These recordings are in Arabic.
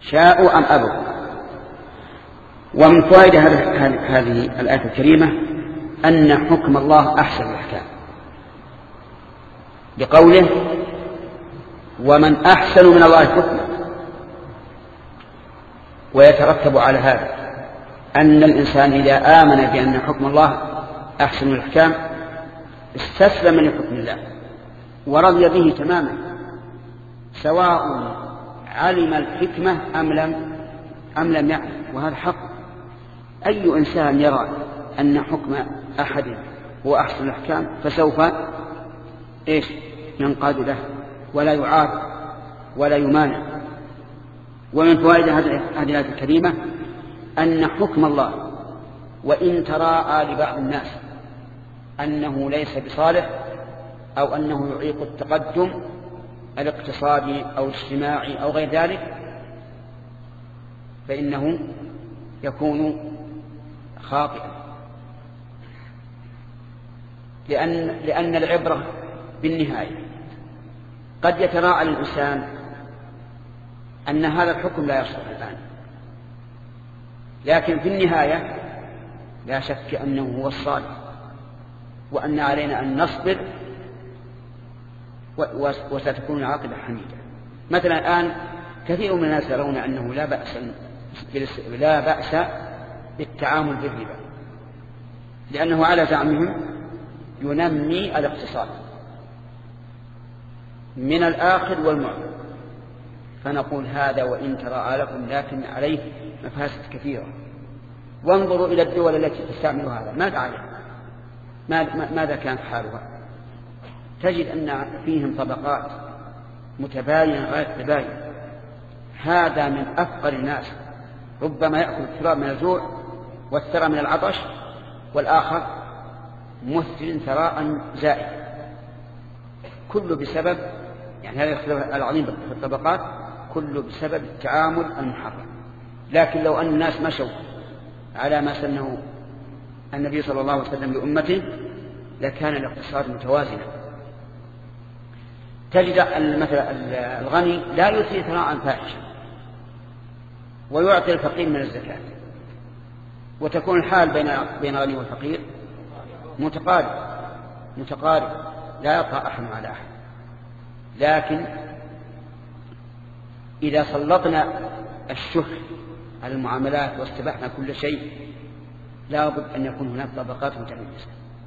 شاءوا أم أبوا. ومن فوائد هذه الآية الكريمة أن حكم الله أحسن الأحكام، بقوله ومن أحسن من الله حكما. ويترتب على هذا أن الإنسان إذا آمن بأن حكم الله أحسن الأحكام استسلم لحكم الله ورضي به تماما، سواء علم الحكمة أم لم يعلم. وهذا حق. أي إنسان يرى أن حكم أحد هو أحسن الأحكام فسوف ينقاد له ولا يعارض ولا يمانع. ومن فوائد هذه الآية الكريمة أن حكم الله وإن تراءى لبعض الناس أنه ليس بصالح أو أنه يعيق التقدم الاقتصادي أو الاجتماعي أو غير ذلك، فإنه يكون خاطئا، لأن العبرة بالنهاية. قد يتراءى الإنسان أن هذا الحكم لا يصلح الآن، لكن في النهاية لا شك أنه هو الصالح، وأن علينا أن نصبر وستكون العاقبة حميدة. مثلا الآن كثير من الناس يرون أنه لا بأس بالتعامل بالربا، لأنه على زعمهم ينمي الاقتصاد من الآخر والمعطي. فنقول هذا وإن تراءى لكم لكن عليه مفاسد كثيرة. وانظروا إلى الدول التي تستعمل هذا، ماذا كانت حالها؟ تجد أن فيهم طبقات متباينة غير تباين. هذا من أفقر الناس، ربما يأكل التراب من الجوع والثرى من العطش، والآخر مثل ثراء زائد، كله بسبب هذا الاختلاف العظيم في الطبقات كله بسبب التعامل المحرم. لكن لو أن الناس مشوا على ما سنه النبي صلى الله عليه وسلم لأمته لكان الاقتصاد متوازنا. تجد مثلا الغني لا يثري ثراء فاحشا ويعطي الفقير من الزكاة، وتكون الحال بين الغني والفقير متقارب لا يطغى أحد على أحد. لكن إذا سلطنا الشح على المعاملات واستبحنا كل شيء لا بد أن يكون هناك طبقات متميزة.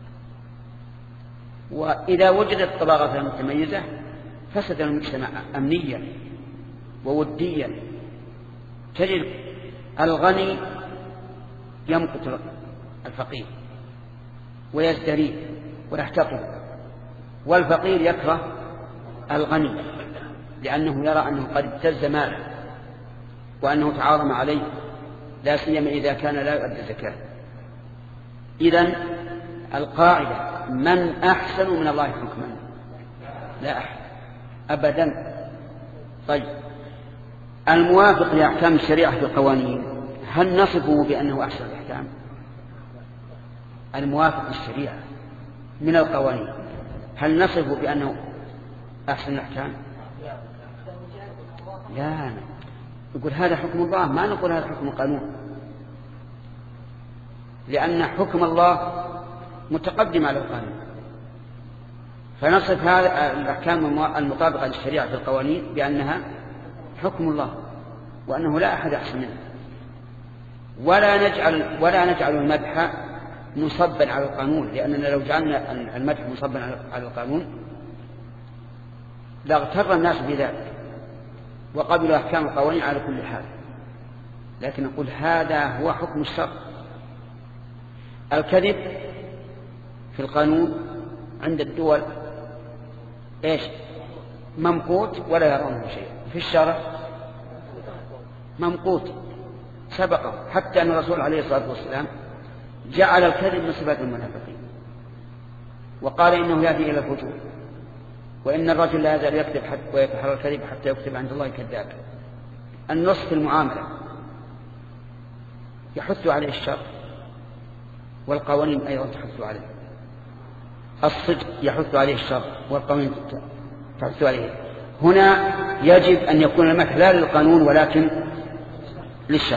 وإذا وجدت الطبقات المتميزة فسد المجتمع أمنيا ووديا. تجد الغني يمقت الفقير ويزدريه ويحتقره، والفقير يكره الغني لأنه يرى أنه قد ابتز ماله وأنه تعاظم عليه، لا سيما إذا كان لا يؤدي الزكاة. إذن القاعدة من أحسن من الله حكما؟ لا أحد أبدا. طيب الموافق لأحكام الشريعة في القوانين هل نصفه بأنه أحسن الأحكام؟ الموافق للشريعة من القوانين هل نصفه بأنه أحسن الأحكام؟ لا، نقول هذا حكم الله، ما نقول هذا حكم القانون، لأن حكم الله متقدم على القانون. فنصف هذه الأحكام المطابقة للشريعة في القوانين بأنها حكم الله وأنه لا أحد أحسن منه. ولا نجعل المدح مصبا على القانون، لأننا لو جعلنا المدح مصبا على القانون لاغتر الناس بذلك وقبلوا أحكام القوانين على كل حال. لكن نقول هذا هو حكم الشرع. الكذب في القانون عند الدول ممقوت ولا يرونه شيء، في الشرع ممقوت سبقه، حتى أن الرسول عليه الصلاة والسلام جعل الكذب من صفات المنافقين وقال إنه يأتي إلى الفجور، وإن الرجل لا يزال يكذب ويتحرى الكذب حتى يكتب عند الله كذاب. النص في المعاملة يحث عليه الشر، والقوانين أيضا تحث عليه. الصدق يحث عليه الشر والقوانين تحث عليه. هنا يجب أن يكون المدح لا للقانون ولكن للشرع.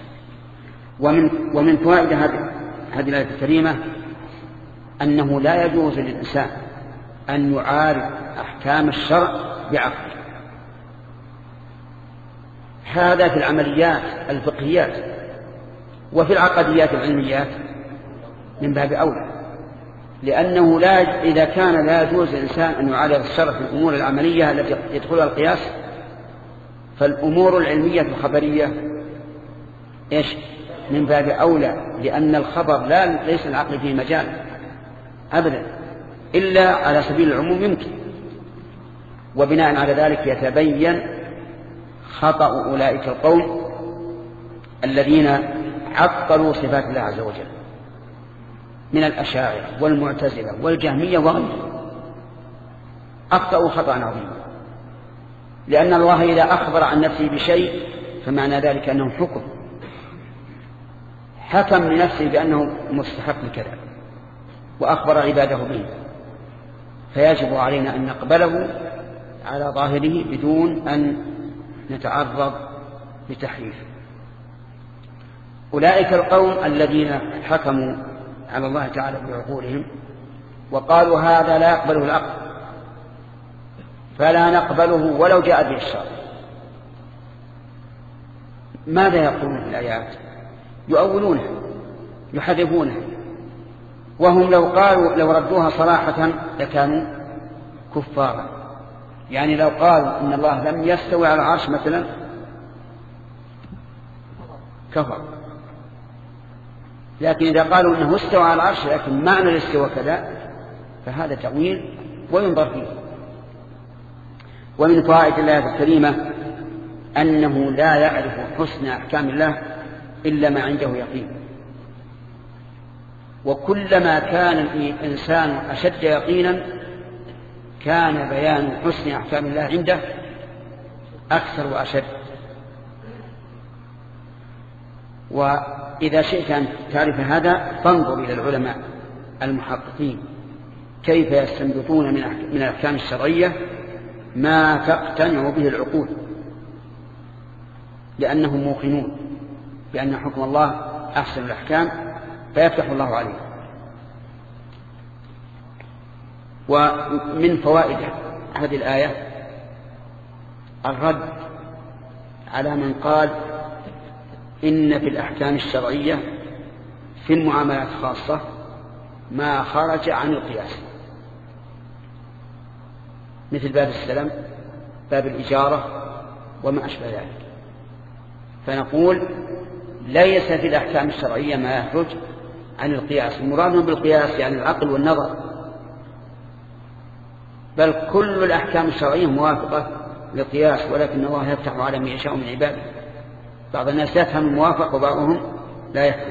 ومن فوائد هذه الآية الكريمة أنه لا يجوز للإنسان أن يعارض أحكام الشرع بعقله. هذا في العمليات الفقهيات، وفي العقديات العلميات من باب أولى، لأنه إذا كان لا يجوز للإنسان أن يعارض الشرع في الأمور العملية التي يدخلها القياس، فالأمور العلمية الخبرية إيش؟ من باب أولى، لأن الخبر ليس العقل فيه مجال أبدا، إلا على سبيل العموم يمكن. وبناء على ذلك يتبين خطأ أولئك القوم الذين عطلوا صفات الله عز وجل من الأشاعرة والمعتزلة والجهمية وغيرهم، أخطأوا خطأ عظيما، لأن الله إذا أخبر عن نفسه بشيء فمعنى ذلك أنه حكم لنفسه بأنه مستحق لكذا وأخبر عباده به، فيجب علينا أن نقبله على ظاهره بدون أن نتعرض لتحريفه. أولئك القوم الذين حكموا على الله تعالى بعقولهم وقالوا هذا لا يقبله العقل فلا نقبله ولو جاء به الشرع، ماذا يقولون في الآيات؟ يؤولونها يحذفونها، وهم لو ردوها صراحة لكانوا كفارا. يعني لو قالوا إن الله لم يستوي على العرش مثلا كفر، لكن إذا قالوا إنه استوى على العرش لكن معنى الاستواء كذا فهذا تأويل وينظر فيه. ومن فوائد الآية الكريمة أنه لا يعرف حسن أحكام الله إلا ما عنده يقين، وكلما كان الإنسان أشد يقينا كان بيان حسن أحكام الله عنده أكثر وأشد. وإذا شئت أن تعرف هذا فانظر إلى العلماء المحققين كيف يستنبطون من الأحكام الشرعية ما تقتنع به العقول، لأنهم موقنون بأن حكم الله أحسن الأحكام فيفتح الله عليه. ومن فوائد هذه الآية الرد على من قال إن في الأحكام الشرعية في المعاملات خاصة ما خرج عن القياس، مثل باب السلم، باب الإجارة وما أشبه ذلك. فنقول ليس في الأحكام الشرعية ما يخرج عن القياس، المراد بالقياس يعني العقل والنظر، بل كل الأحكام الشرعية موافقة للقياس، ولكن الله يفتح على من يشاء من عباده. بعض الناس يفهم الموافق وبعضهم لا يفهم.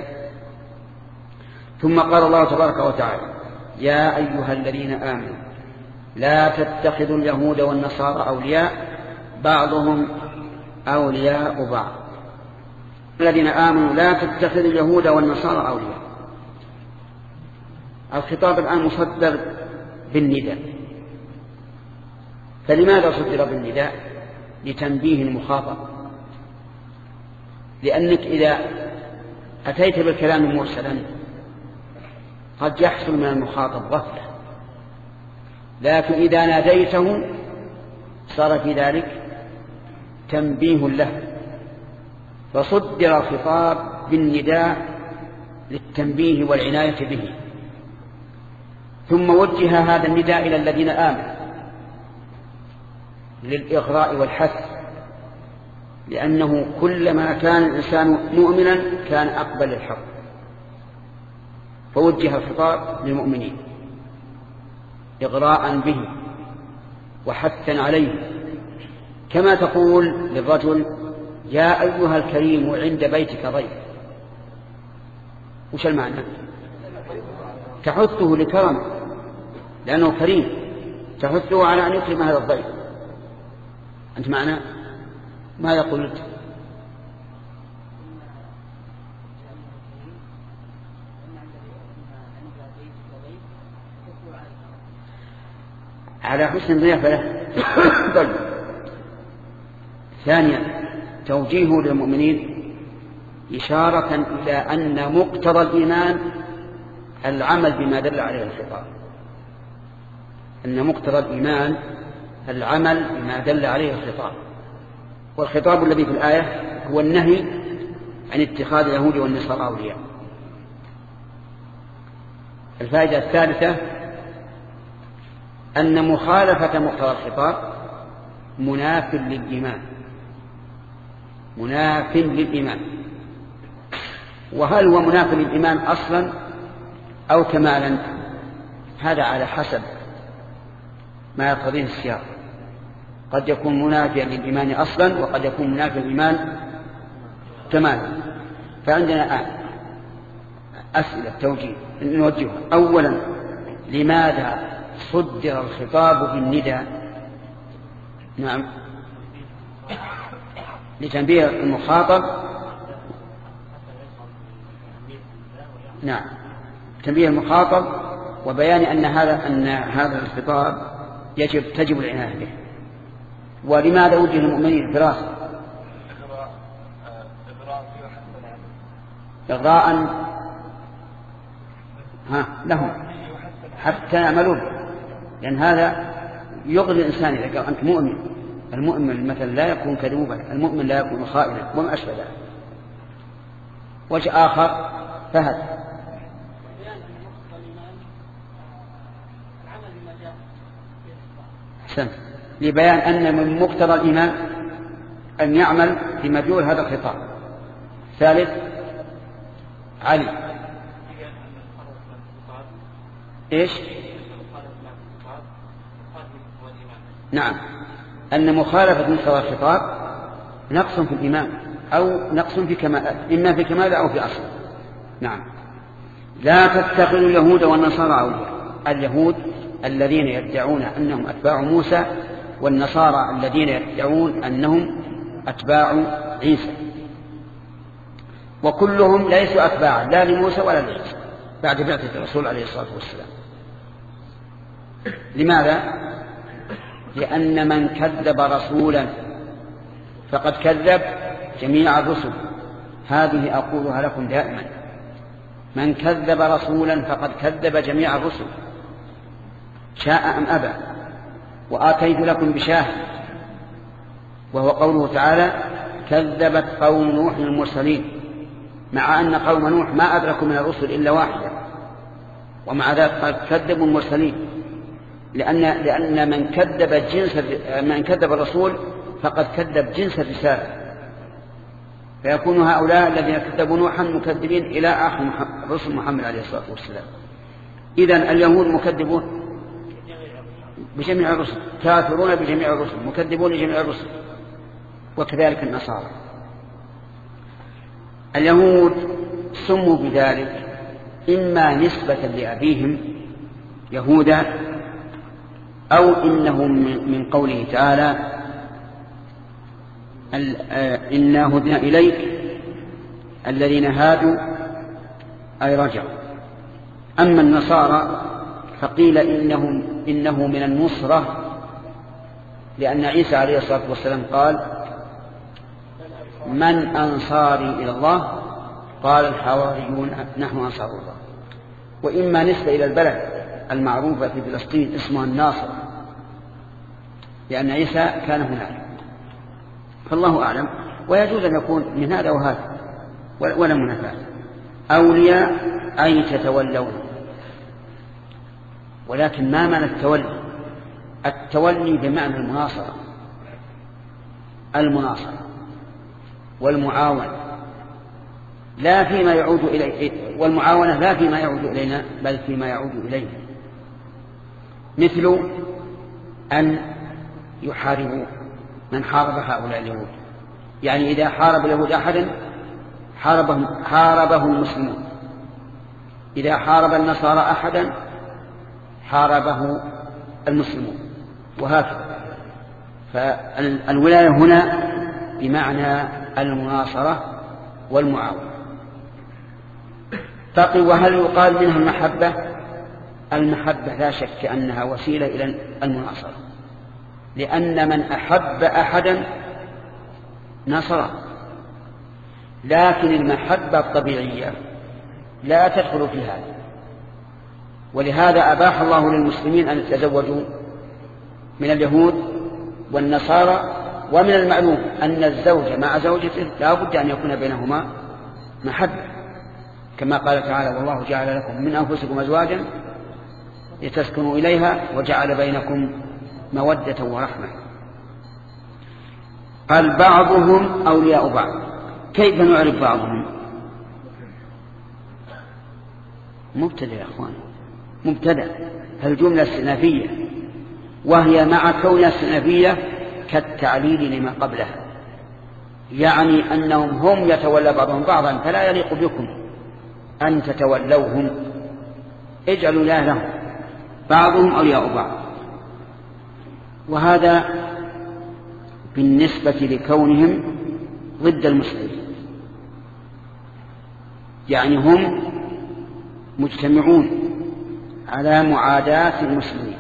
ثم قال الله تبارك وتعالى يا أيها الذين آمنوا لا تتخذوا اليهود والنصارى أولياء بعضهم أولياء بعض. الذين آمنوا لا تتخذوا اليهود والنصارى أولياء. الخطاب الآن مصدر بالنداء، فلماذا صدر بالنداء؟ لتنبيه المخاطب، لأنك إذا أتيت بالكلام مرسلا قد يحصل من المخاطب غفلة، لكن إذا ناديته صار في ذلك تنبيه له، فصدر الخطاب بالنداء للتنبيه والعناية به. ثم وجه هذا النداء إلى الذين آمنوا للإغراء والحث، لأنه كلما كان الإنسان مؤمنا كان أقبل الحق، فوجه الخطاب للمؤمنين إغراء به وحثا عليه، كما تقول للرجل يا أيها الكريم عند بيتك ضيف. وش المعنى؟ تحثه لكرمه لأنه كريم، تحثه على أن يكرم هذا الضيف. أنت معنا؟ ماذا قلت؟ على حسن ضيافة له. ثانيا توجيهه للمؤمنين إشارة إلى أن مقتضى الإيمان العمل بما دل عليه الخطاب، أن مقتضى الإيمان العمل بما دل عليه الخطاب. والخطاب الذي في الآية هو النهي عن اتخاذ اليهود والنصارى أولياء. الفائدة الثالثة أن مخالفة مقتضى الخطاب مناف للإيمان، مناف للإيمان. وهل هو مناف للإيمان أصلا أو كمالا؟ هذا على حسب ما يقتضيه السياق. قد يكون منافيا للإيمان أصلا وقد يكون منافيا للإيمان كمالا. فعندنا أسئلة توجيه نوجهها. أولا، لماذا صدر الخطاب بالنداء؟ نعم، لتنبيه المخاطب، نعم، تنبيه المخاطب وبيان أن هذا الخطاب تجب العناية به. ولماذا وجه المؤمنين دراسة إغراء لهم حتى يعملوا به، لأن هذا يغني الإنسان إذا قال أنت مؤمن. المؤمن مثلا لا يكون كذوبا، المؤمن لا يكون خائنا وما أشبه ذلك. وجه آخر فهد أحسن، لبيان أن من مقتضى الإيمان أن يعمل بمدلول هذا الخطاب. ثالث، علي إيش؟ نعم، أن مخالفة مقتضى الخطاب نقص في الإيمان أو نقص في كمال، إما في كمال أو في أصل. نعم. لا تتخذوا اليهود والنصارى أولياء. اليهود الذين يدعون أنهم أتباع موسى، والنصارى الذين يدعون أنهم أتباع عيسى، وكلهم ليسوا أتباعا لا لموسى ولا لعيسى بعد بعثة الرسول عليه الصلاة والسلام. لماذا؟ لأن من كذب رسولا فقد كذب جميع الرسل. هذه أقولها لكم دائما، من كذب رسولا فقد كذب جميع الرسل شاء أم أبى. وآتيت لكم بشاهد، وهو قوله تعالى كذبت قوم نوح المرسلين، مع أن قوم نوح ما أدركوا من الرسل إلا واحدة، ومع ذلك قد كذبوا المرسلين، لأن من كذب الرسول فقد كذب جنس الرسالة، فيكون هؤلاء الذين كذبوا نوحا مكذبين إلى آخر رسل محمد عليه الصلاة والسلام. إذن اليهود مكذبون بجميع الرسل، كافرون بجميع الرسل، مكذبون لجميع الرسل، وكذلك النصارى. اليهود سموا بذلك إما نسبة لأبيهم يهودا، أو إنهم من قوله تعالى إنا هدنا إليك الذين هادوا أي رجعوا. أما النصارى فقيل إنه من النصرة، لأن عيسى عليه الصلاة والسلام قال من أنصاري إلى الله؟ قال الحواريون نحن أنصار الله. وإما نسبة إلى البلد المعروفة في فلسطين اسمها الناصرة، لأن عيسى كان هناك، فالله أعلم. ويجوز أن يكون من هذا وهذا ولا منافاة. أولياء أي تتولون، ولكن ما معنى التولي؟ التولي بمعنى المناصرة والمعاونة، لا فيما يعود إليه، والمعاونة لا فيما يعود إلينا بل فيما يعود إليه، مثل أن يحاربوا من حارب هؤلاء اليهود. يعني إذا حارب اليهود أحدا حاربه المسلمون، إذا حارب النصارى أحدا حاربه المسلمون، وهكذا. فالولاية هنا بمعنى المناصرة والمعاونة. وهل يقال منها المحبة؟ المحبة لا شك أنها وسيلة إلى المناصرة، لأن من أحب أحدا نصره، لكن المحبة الطبيعية لا تدخل في هذا، ولهذا أباح الله للمسلمين أن يتزوجوا من اليهود والنصارى. ومن المعلوم أن الزوج مع زوجته لا بد أن يكون بينهما محبة، كما قال تعالى: والله جعل لكم من أنفسكم أزواجا لتسكنوا إليها وجعل بينكم مودة ورحمة. قال: بعضهم أولياء بعض. كيف نعرف بعضهم؟ مبتدأ يا أخوان، مبتدأ، الجملة استئنافية، وهي مع كونها استئنافية كالتعليل لما قبلها، يعني أنهم هم يتولى بعضهم بعضا، فلا يليق بكم أن تتولوهم، اجعلوا الله لهم. بعضهم أولياء بعض. وهذا بالنسبة لكونهم ضد المسلمين، يعني هم مجتمعون على معاداة المسلمين،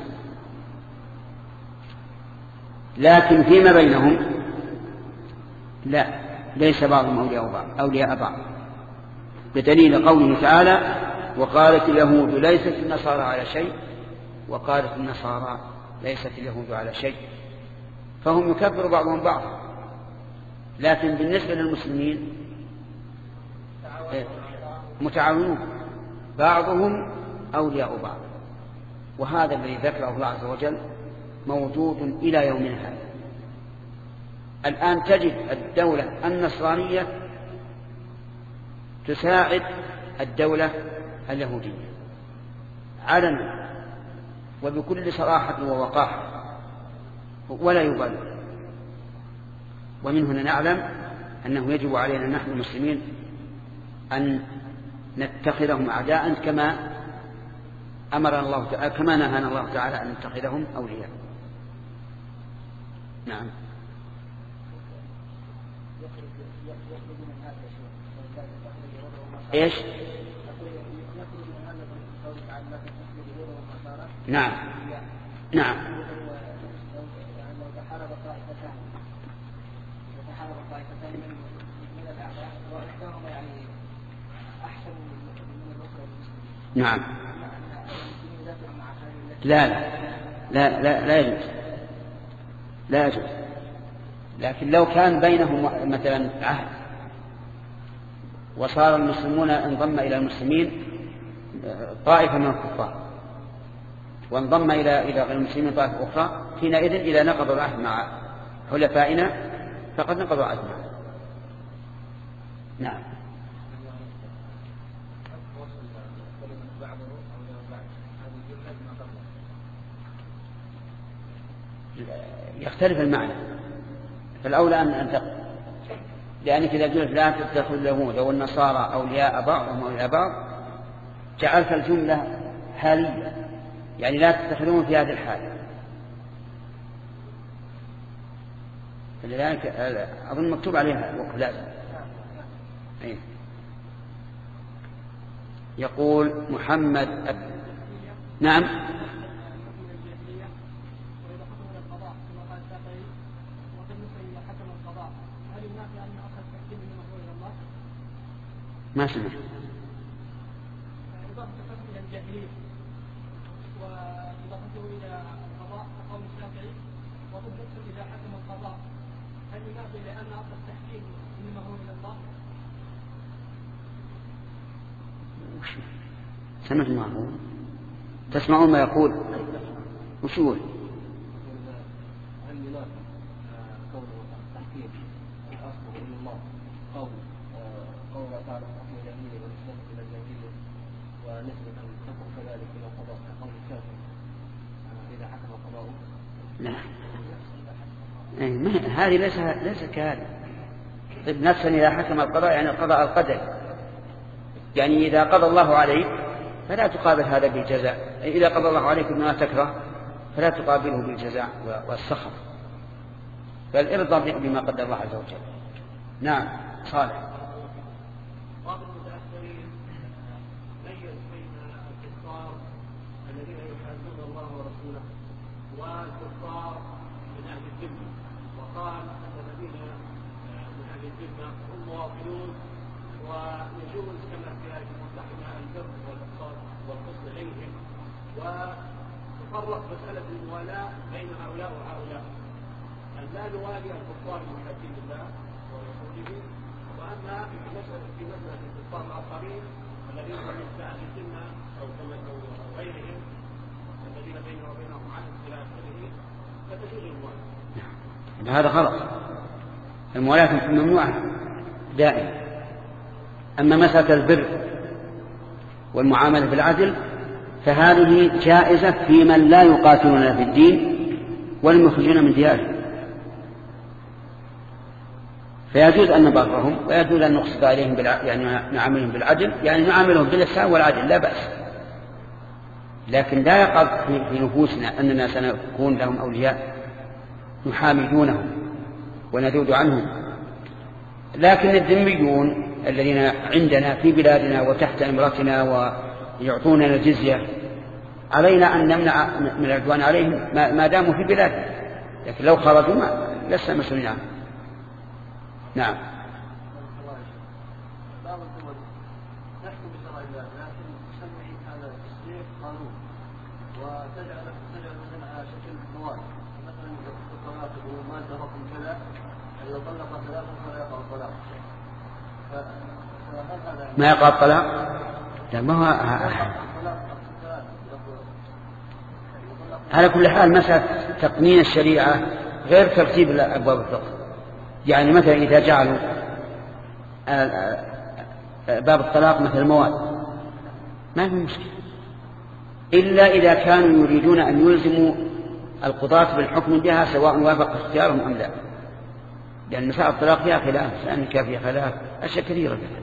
لكن فيما بينهم لا، ليس بعضهم أولياء بعض، بدليل قوله تعالى: وقالت اليهود ليست النصارى على شيء وقالت النصارى ليست اليهود على شيء، فهم يكفر بعضهم بعضا. لكن بالنسبة للمسلمين متعاونون، بعضهم أولياء بعض. وهذا الذي ذكره الله عز وجل موجود إلى يومنا هذا. الآن تجد الدولة النصرانية تساعد الدولة اليهودية علنا وبكل صراحة ووقاحة ولا يبالي. ومن هنا نعلم أنه يجب علينا نحن المسلمين أن نتخذهم أعداء كما أمرنا الله تعالى، كما نهانا الله تعالى أن نتخذهم أولياء. نعم. إيش؟ نعم نعم. نعم. لا لا لا لا لا يجوز، لا يجوز. لكن لو كان بينهم مثلا عهد وصار المسلمون انضم إلى المسلمين طائفة من الكفار وانضم إلى غير المسلمين طائفة أخرى، حينئذ إذا نقضوا العهد مع حلفائنا فقد نقضوا العهد معه. نعم. يختلف المعنى، فالأولى أن تقل، لأنك إذا قلت لا تتخذ اليهود أو النصارى أولياء بعضهم أولياء بعض جعلت الجملة حالية، يعني لا تتخذون في هذه الحالة. فلذلك أظن مكتوب عليها وكلازم. يقول محمد نعم. ما سمع. وإضافته إلى القضاء قول الشافعي وضد إذا حكم القضاء، هل ينافي لأن أصل التحكيم إنما هو إلى الله؟ سمعت ما هو؟ تسمعون ما يقول؟ وش يقول؟ هل ينافي قول التحكيم أصله إلى الله قول تعالى حكم الجاهلية والإسلام إلى الجاهلية ونسبة الحكم كذلك إلى القضاء كقول الشافعي إذا حكم القضاء؟ لا، هذه ليس كهذا. طيب نفسا إذا حكم القضاء يعني القضاء القدري، يعني إذا قضى الله عليك فلا تقابل هذا بالجزاء، إذا قضى الله عليك بما تكره فلا تقابله بالجزاء والسخط، بل ارضى بما قدر الله عز وجل. نعم. صالح. بعض المتأخرين ميز بين الكفار الذين يحاربون الله ورسوله والكفار من أهل الذمة، وقال أن الذين من أهل الذمة هم مواطنون، ويجوز كما في الآية المتحدة البر والإحسان والقسط إليهم، وتفرق مسألة الموالاة بين هؤلاء وهؤلاء، أن لا نوالي الكفار المحبين لله ورسوله، وأما في مسألة الكفار الآخرين الذين هم من أهل الذمة أو غيرهم الذين بيننا وبينهم عن اختلاف به فتجوز الموالاة. هذا غلط، الموالاة ممنوعة دائما. أما مسألة البر والمعاملة بالعدل فهذه جائزة في من لا يقاتلون في الدين ولم يخرجون من ديارهم، فيجوز أن نبرهم ويجوز أن نقصد عليهم يعني نعاملهم بالعدل، يعني نعاملهم بالإحسان والعدل لا بأس، لكن لا يقع في نفوسنا أننا سنكون لهم أولياء نحامي دونهم وندود عنهم. لكن الذميون الذين عندنا في بلادنا وتحت إمرتنا ويعطوننا الجزية علينا أن نمنع من العدوان عليهم ما داموا في بلادنا، لكن لو خرجوا لسنا مسؤولين عنهم. نعم. بعض الدول تحكم بشرع الله لكن تسمي هذا التصريح قانون وتجعل مثلا على شكل مواد، مثلا الطلاق يقول مادة رقم كذا إذا طلق ثلاثة فلا يقع الطلاق. ما يقع الطلاق؟ لا، ما هو على كل حال مسألة تقنين الشريعة غير ترتيب أبواب الفقه. يعني مثلا إذا جعلوا باب الطلاق مثل المواد ما في مشكلة، إلا إذا كانوا يريدون أن يلزموا القضاة بالحكم بها سواء وافق اختيارهم أم لا، لأن مسائل الطلاق فيها خلاف، النكاح فيها خلاف، أشياء كثيرة فيها.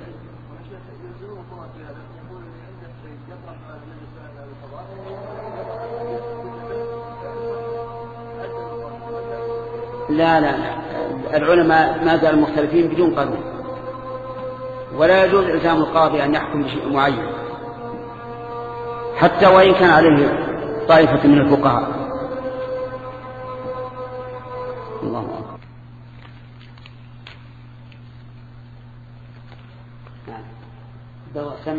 لا لا لا، العلماء ما زالوا مختلفين بدون قانون، ولا يجوز إلزام القاضي أن يحكم بشيء معين حتى وإن كان عليه طائفة من الفقهاء. الله أكبر. نعم.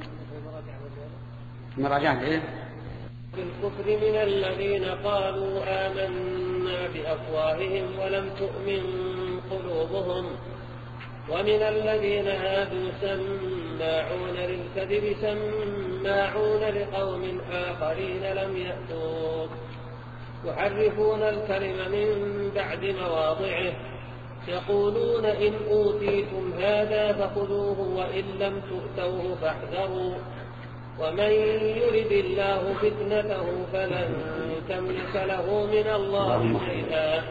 مراجعة إيه؟ بالكفر من الذين قالوا آمنا بأفواههم ولم تؤمن قلوبهم، ومن الذين هادوا سماعون للكذب سماعون لقوم آخرين لم يأتوك، يحرفون الكلم من بعد مواضعه، يقولون إن أوتيتم هذا فخذوه وإن لم تؤتوه فاحذروا، ومن يرد الله فتنته فلن تملك له من الله شيئا،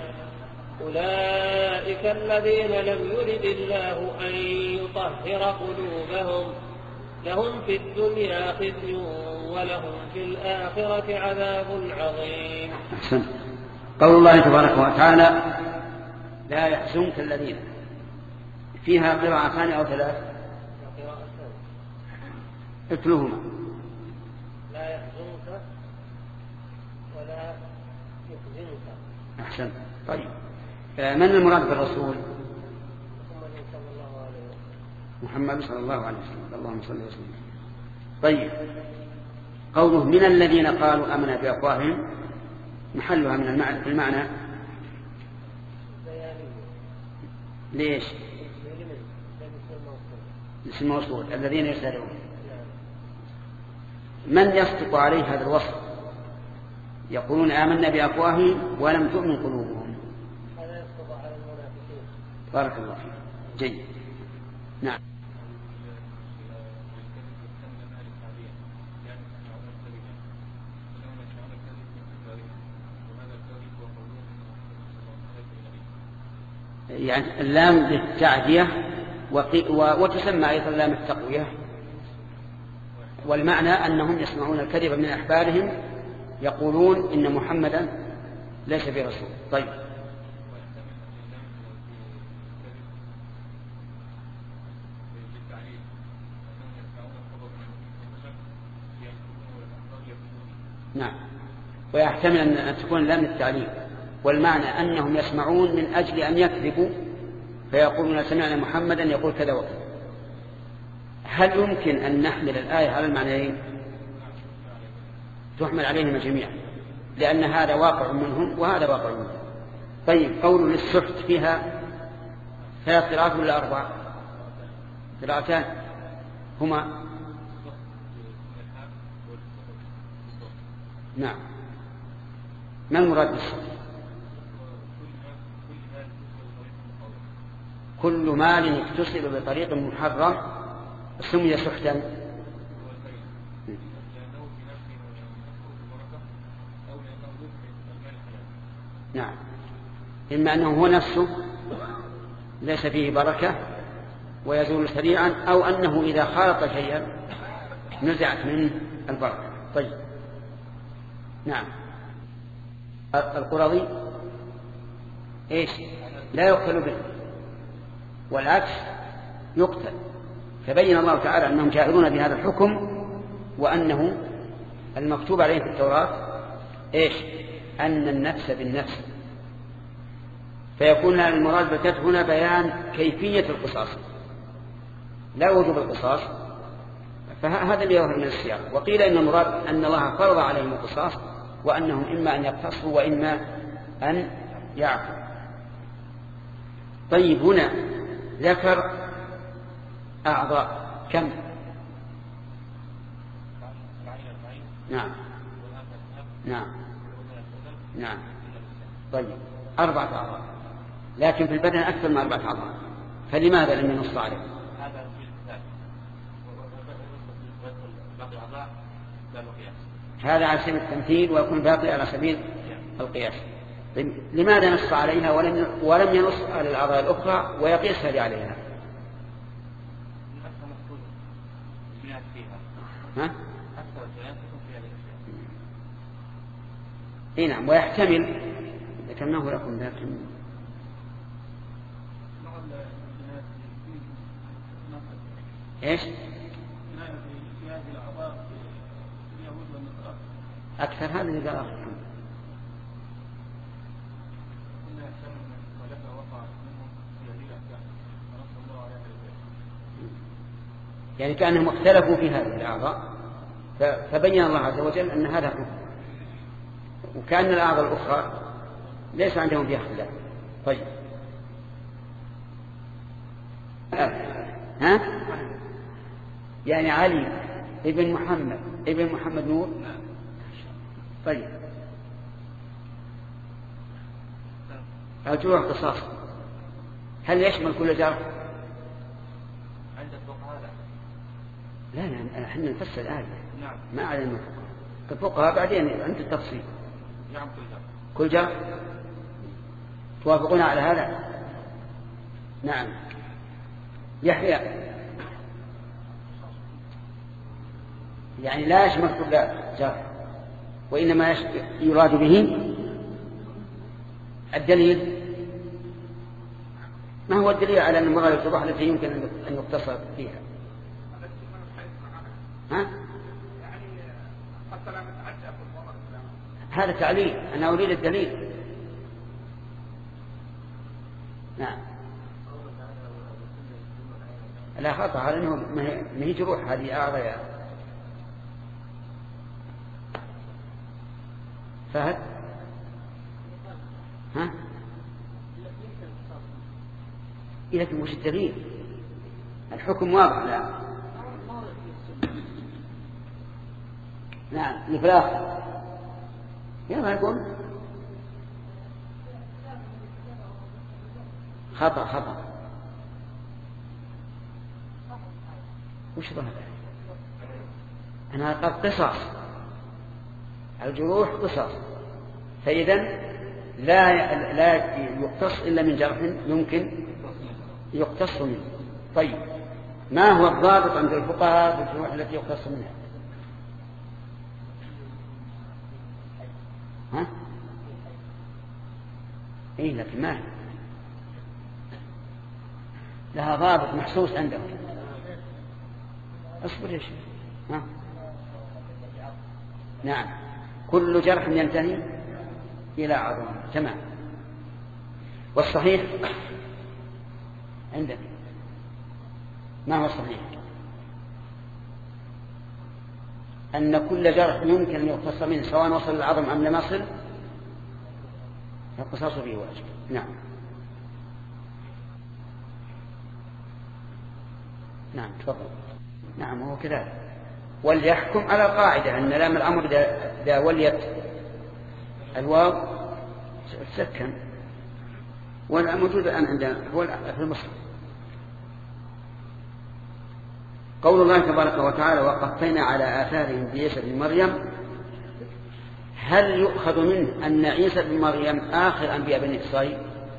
أولئك الذين لم يرد الله أن يطهر قلوبهم، لهم في الدنيا خزي ولهم في الآخرة عذاب عظيم. أحسن. قول الله تبارك وتعالى لا يحزنك الذين، فيها قراءتان أو ثلاث؟ اتلوهما. لا يحزنك ولا يحزنك. أحسن. طيب من المراد بالرسول؟ محمد صلى الله عليه وسلم. اللهم صل وسلم. طيب قوله من الذين قالوا آمنا بأفواههم محلها من المعنى ليش؟ اسم موصول الذين يسألون. من يصدق عليه هذا الوصف؟ يقولون آمنا بأفواههم ولم تؤمن قلوبهم. هذا يصدق على المنافقين. بارك الله فيك. جيد. نعم. يعني اللام للتعدية وتسمى أيضا لام التقوية، والمعنى أنهم يسمعون الكذب من أحبارهم يقولون إن محمدا ليس برسول. طيب نعم، ويحتمل أن تكون لام التعليم، والمعنى أنهم يسمعون من أجل أن يكذبوا فيقولون سمعنا محمدا يقول كذا وكذا. هل يمكن أن نحمل الآية على المعنيين؟ تحمل عليهما جميعا، لأن هذا واقع منهم وهذا واقع منهم. طيب، قول للسحت فيها 3 قراءات ولا 4 قراءتان؟ هما نعم. ما المراد بالسحت؟ كل مال اكتسب بطريق محرم سمي سحتا. نعم، إما أنه هو نفسه ليس فيه بركة ويزول سريعا، أو أنه إذا خالط شيئا نزعت منه البركة. طيب، نعم. القرضي إيش؟ لا يقتل به، والعكس يقتل. فبين الله تعالى أنهم جاهلون بهذا الحكم، وأنه المكتوب عليه في التوراة إيش؟ أن النفس بالنفس. فيكون المراد بالكتف هنا بيان كيفية القصاص، لا وجوب القصاص، فهذا اللي يظهر من السياق. وقيل إن المراد أن الله فرض عليهم القصاص، وأنهم إما أن يقتصوا وإما أن يعفوا. طيب، هنا ذكر أعضاء كم؟ نعم نعم نعم. طيب، 4 أعضاء، لكن في البدن أكثر من 4 أعضاء، فلماذا لم ينص عليه؟ هذا على سبيل التمثيل، ويكون باقي على سبيل القياس. لماذا نص عليها ولم ينص على الأعضاء الأخرى ويقيس هذه عليها؟ ها؟ اي نعم، ويحتمل ذكرناه لكم لكن ايش؟ أكثر هذا اللي قال آخر. يعني كأنهم اختلفوا في هذه الأعضاء، فبين الله عز وجل أن هذا حكم، وكأن الأعضاء الأخرى ليس عندهم فيها اختلاف. طيب، ها؟ يعني علي ابن محمد نور. طيب، الجروح قصاص هل يشمل كل جرح؟ لا لا، احنا نفسر الآية. نعم. ما علينا الفقهاء بعدين عند التفصيل. نعم، كل جرح. توافقون على هذا؟ نعم. يحيى، يعني لا يشمل كل جرح، وإنما يراد به الدليل. ما هو الدليل على أن مراد الجروح التي يمكن أن يقتصر فيها؟ ها؟ هذا تعليل، أنا أريد الدليل. نعم. لا خطأ، هذا ما هي جروح، هذه أعضاء. فهد؟ ها؟ لكن وش الدليل؟ الحكم واضح. لا نعم، الفلاح يلا يقول خطأ. وش ظهر؟ أنا قد قصاص، الجروح قصاص، فإذا لا يقتص إلا من جرح يمكن يقتص منه. طيب، ما هو الضابط عند الفقهاء في الجروح التي يقتص منها؟ ها؟ إيه، لكن ما لها ضابط محسوس عندهم. اصبر يا شيخ. ها؟ نعم، كل جرح ينتهي إلى عظم. تمام. والصحيح عندك ما هو صحيح؟ أن كل جرح يمكن أن يقتص منه سواء وصل العظم أم لم يصل فالقصاص فيه واجب. نعم. نعم تفضل. نعم هو كذلك. وليحكم على القاعدة أن لام الأمر إذا وليت الواو تسكن، والموجود الآن عندنا هو في المصحف. قول الله تبارك وتعالى وقفينا على آثارهم بعيسى بن مريم، هل يؤخذ منه أن عيسى بن مريم آخر أنبياء بني إسرائيل؟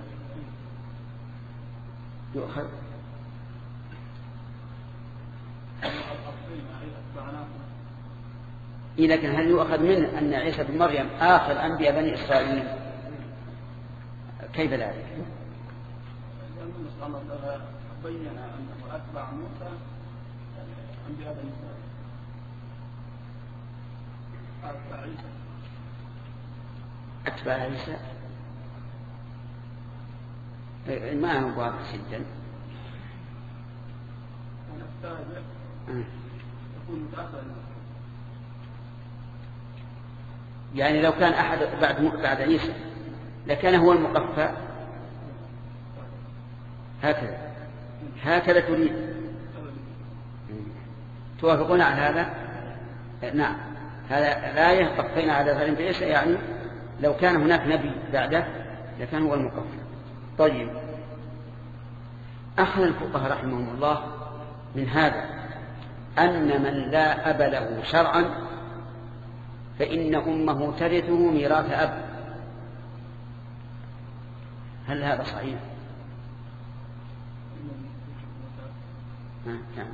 يؤخذ. لكن هل يؤخذ منه أن عيسى بن مريم آخر أنبياء بني إسرائيل؟ كيف ذلك؟ بين أنه أتبع موسى أنبياء بني إسرائيل. أتبع عيسى ما هو واضح جدا. يعني لو كان أحد بعد عيسى لكان هو المقفى. هكذا تريد. توافقون على هذا؟ نعم. هذا لا يقفينا على ذلك بعيسى، يعني لو كان هناك نبي بعده لكان هو المقفى. طيب، أخذ الفقهاء رحمهم الله من هذا أن من لا أب له شرعا فإن أمه ترثه ميراث أب. هل هذا صحيح؟ نعم.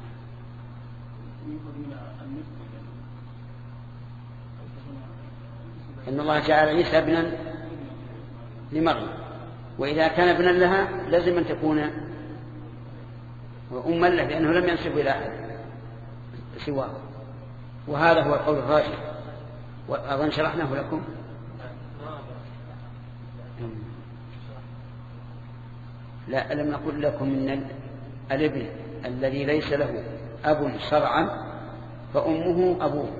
إن الله جعل عيسى ابنا لمريم، وإذا كان ابنا لها لازم أن تكون أما له، لأنه لم ينسب إلى أحد سواه، وهذا هو القول الراجح. وأظن شرحناه لكم. لا، ألم نقل لكم إن الابن الذي ليس له أب شرعا فأمه أبوه.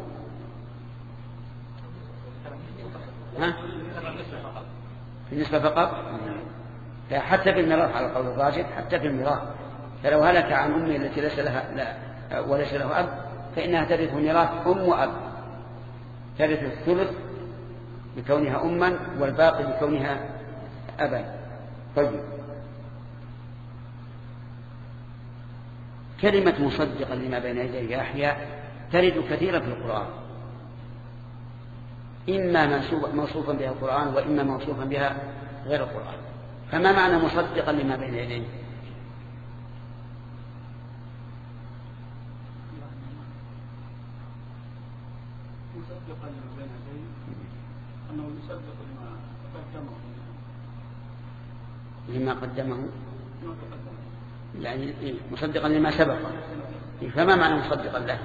بالنسبة فقط، لا حتى في الميراث على القول الراجح، حتى في الميراث. فلو هلك عن أمه التي ليس لها لا وليس له أب فإنها ترث ميراث أم وأب، ترث الثلث بكونها أما والباقي بكونها أبا. طيب، كلمة مصدقا لما بين يديه يحيى ترد كثيرا في القرآن، إما موصوفا بها القرآن وإما موصوفا بها غير القرآن. فما معنى مصدقا لما بين يديه؟ مصدقا لما بين يديه أنه يصدق لما قدمه، يعني مصدقا لما سبق. فما معنى مصدقا له؟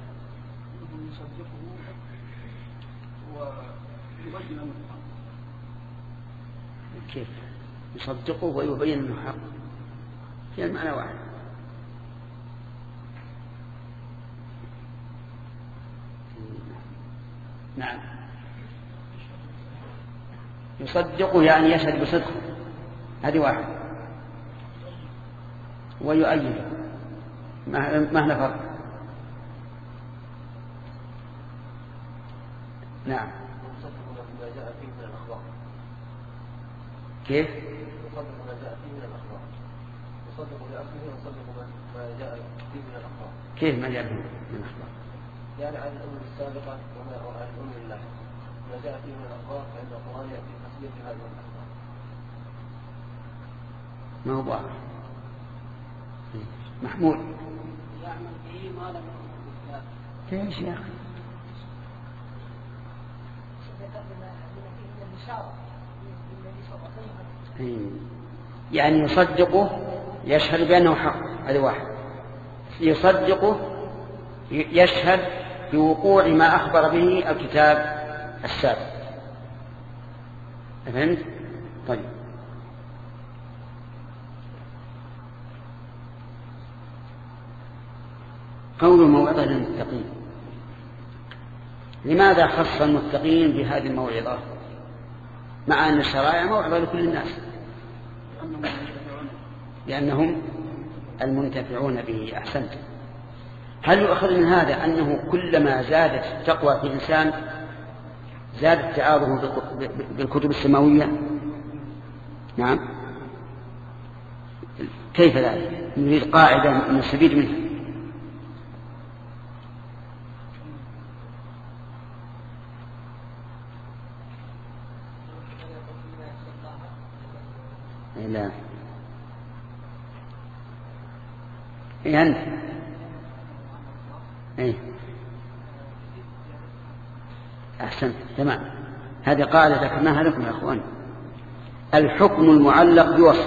كيف يصدقه ويبين انه حق؟ هي المعنى واحد. نعم، يصدقه يعني يشهد بصدقه، هذه واحد. ويؤيد ما هنا فرق. نعم. كيف؟ يصدق ما جاء فيه من الأخبار، يصدق لأصله ويصدق ما جاء فيه من الأخبار. كيف ما جاء فيه من الأخبار؟ يعني عن الأمر السابقة وعن الأمر الله ما جاء فيه من الأخبار، فإن القرآن يأتي تصديق هذه الأخبار. ما هو واضح. محمود يعمل به ما لم يكن. ايش يا أخي؟ يعني يصدقه يشهد بأنه حق، هذا واحد. يصدقه يشهد بوقوع ما أخبر به الكتاب السابق. فهمت؟ طيب، قول موعظة للمتقين، لماذا خص المتقين بهذه الموعظة مع أن الشرائع موعظة لكل الناس؟ لأنهم المنتفعون به. أحسنت. هل يؤخذ من هذا أنه كلما زادت التقوى في الإنسان زاد اتعاظه بالكتب السماوية؟ نعم. كيف ذلك؟ نريد قاعدة نستفيد منها. لا أنت أي أحسنت تمام. هذه قاعدة ذكرناها لكم يا أخوان. الحكم المعلق بوصف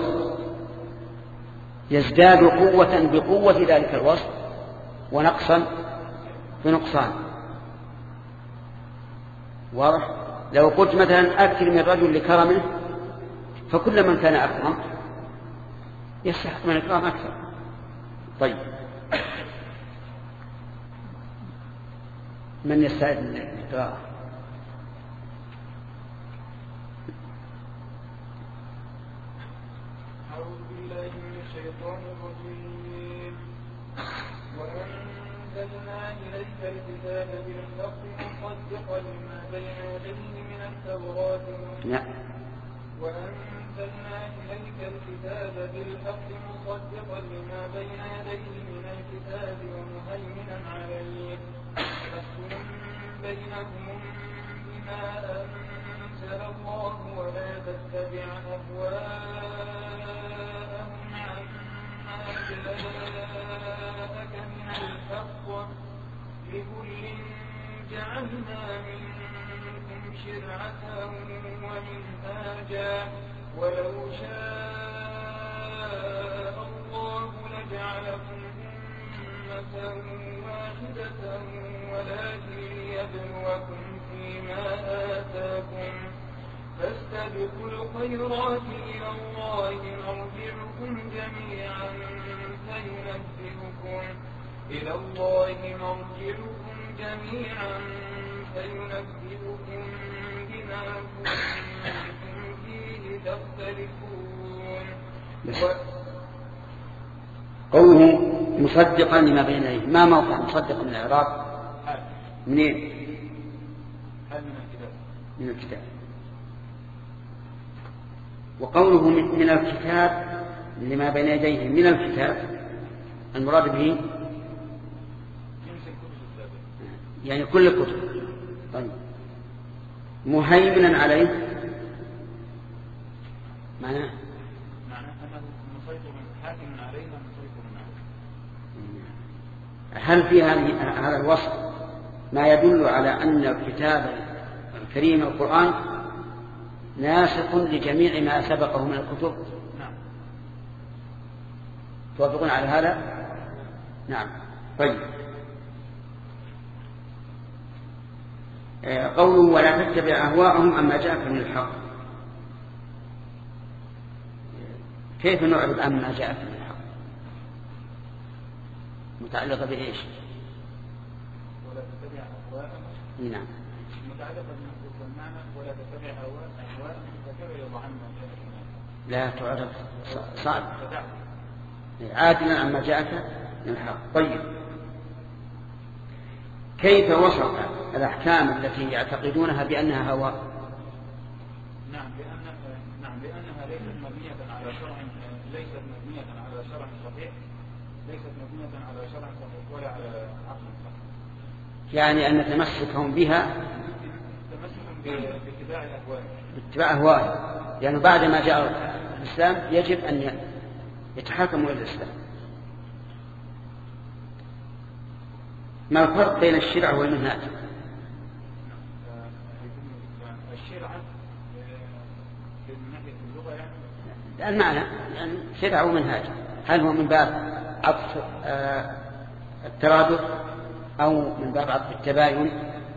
يزداد قوة بقوة ذلك الوصف ونقصا بنقصان. واضح؟ لو قلت مثلا أكرم الرجل لكرمه فكل من كان أكرم يستحق من الإكرام أكثر. طيب، من يستعد للقراءة؟ أعوذ بالله من الشيطان الرجيم. وأنزلنا إليك الكتاب بالحق مصدقا لما بين يديه من التوراة. وأنزلنا إليك الكتاب بالحق مصدقا لما بين يديه من الكتاب ومهيمنا عليه فاحكم بينهم بما أنزل الله ولا تتبع أهواءهم عما جاءك من الحق لكل جعلنا منكم شرعة ومنهاجا ولو شاء الله لجعلكم أمة واحدة ولكن ليبلوكم فيما آتاكم فاستبقوا الخيرات إلى الله مرجعكم جميعا فينبئكم بما كنتم فيه تختلفون. قوله مصدقا لما بين يديه، ما موقع مصدق من الإعراب؟ منين؟ من الكتاب. وقوله من الكتاب لما بين يديه من الكتاب المراد به يعني كل الكتب. طيب، مهيمنا عليه معناه أنه مسيطر حاكم عليه ومسيطر عليه. هل في هذا الوصف ما يدل على أن الكتاب الكريم القرآن ناسخ لجميع ما سبقه من الكتب؟ نعم. توافقون على هذا؟ نعم. طيب، قوله ولا تتبع أهواءهم عما جاءك من الحق، كيف نعرض عما جاءك من الحق؟ متعلقة بإيش؟ ولا تتبع أهواءهم. نعم. متعلقة بالمعنى ولا تتبع أهواءهم فتبع عنهم. لا تعرف صعب عادلا عما جاءك من الحق. طيب، كيف وصف الأحكام التي يعتقدونها بأنها هوى؟ نعم، لأنها ليست مبنية على شرع صحيح، ليست مبنية على شرع صحيح ولا على عقل صحيح. يعني أن تمسكهم بها باتباع الأهواء، باتباع أهوائهم، يعني بعد ما جاء الإسلام يجب أن يتحاكموا إلى الإسلام. ما الفرق بين الشرع والمنهاج؟ الشرع في اللغة يعني المعنى يعني شرع ومنهاج، هل هو من باب عطف الترادف أو من باب عطف التباين؟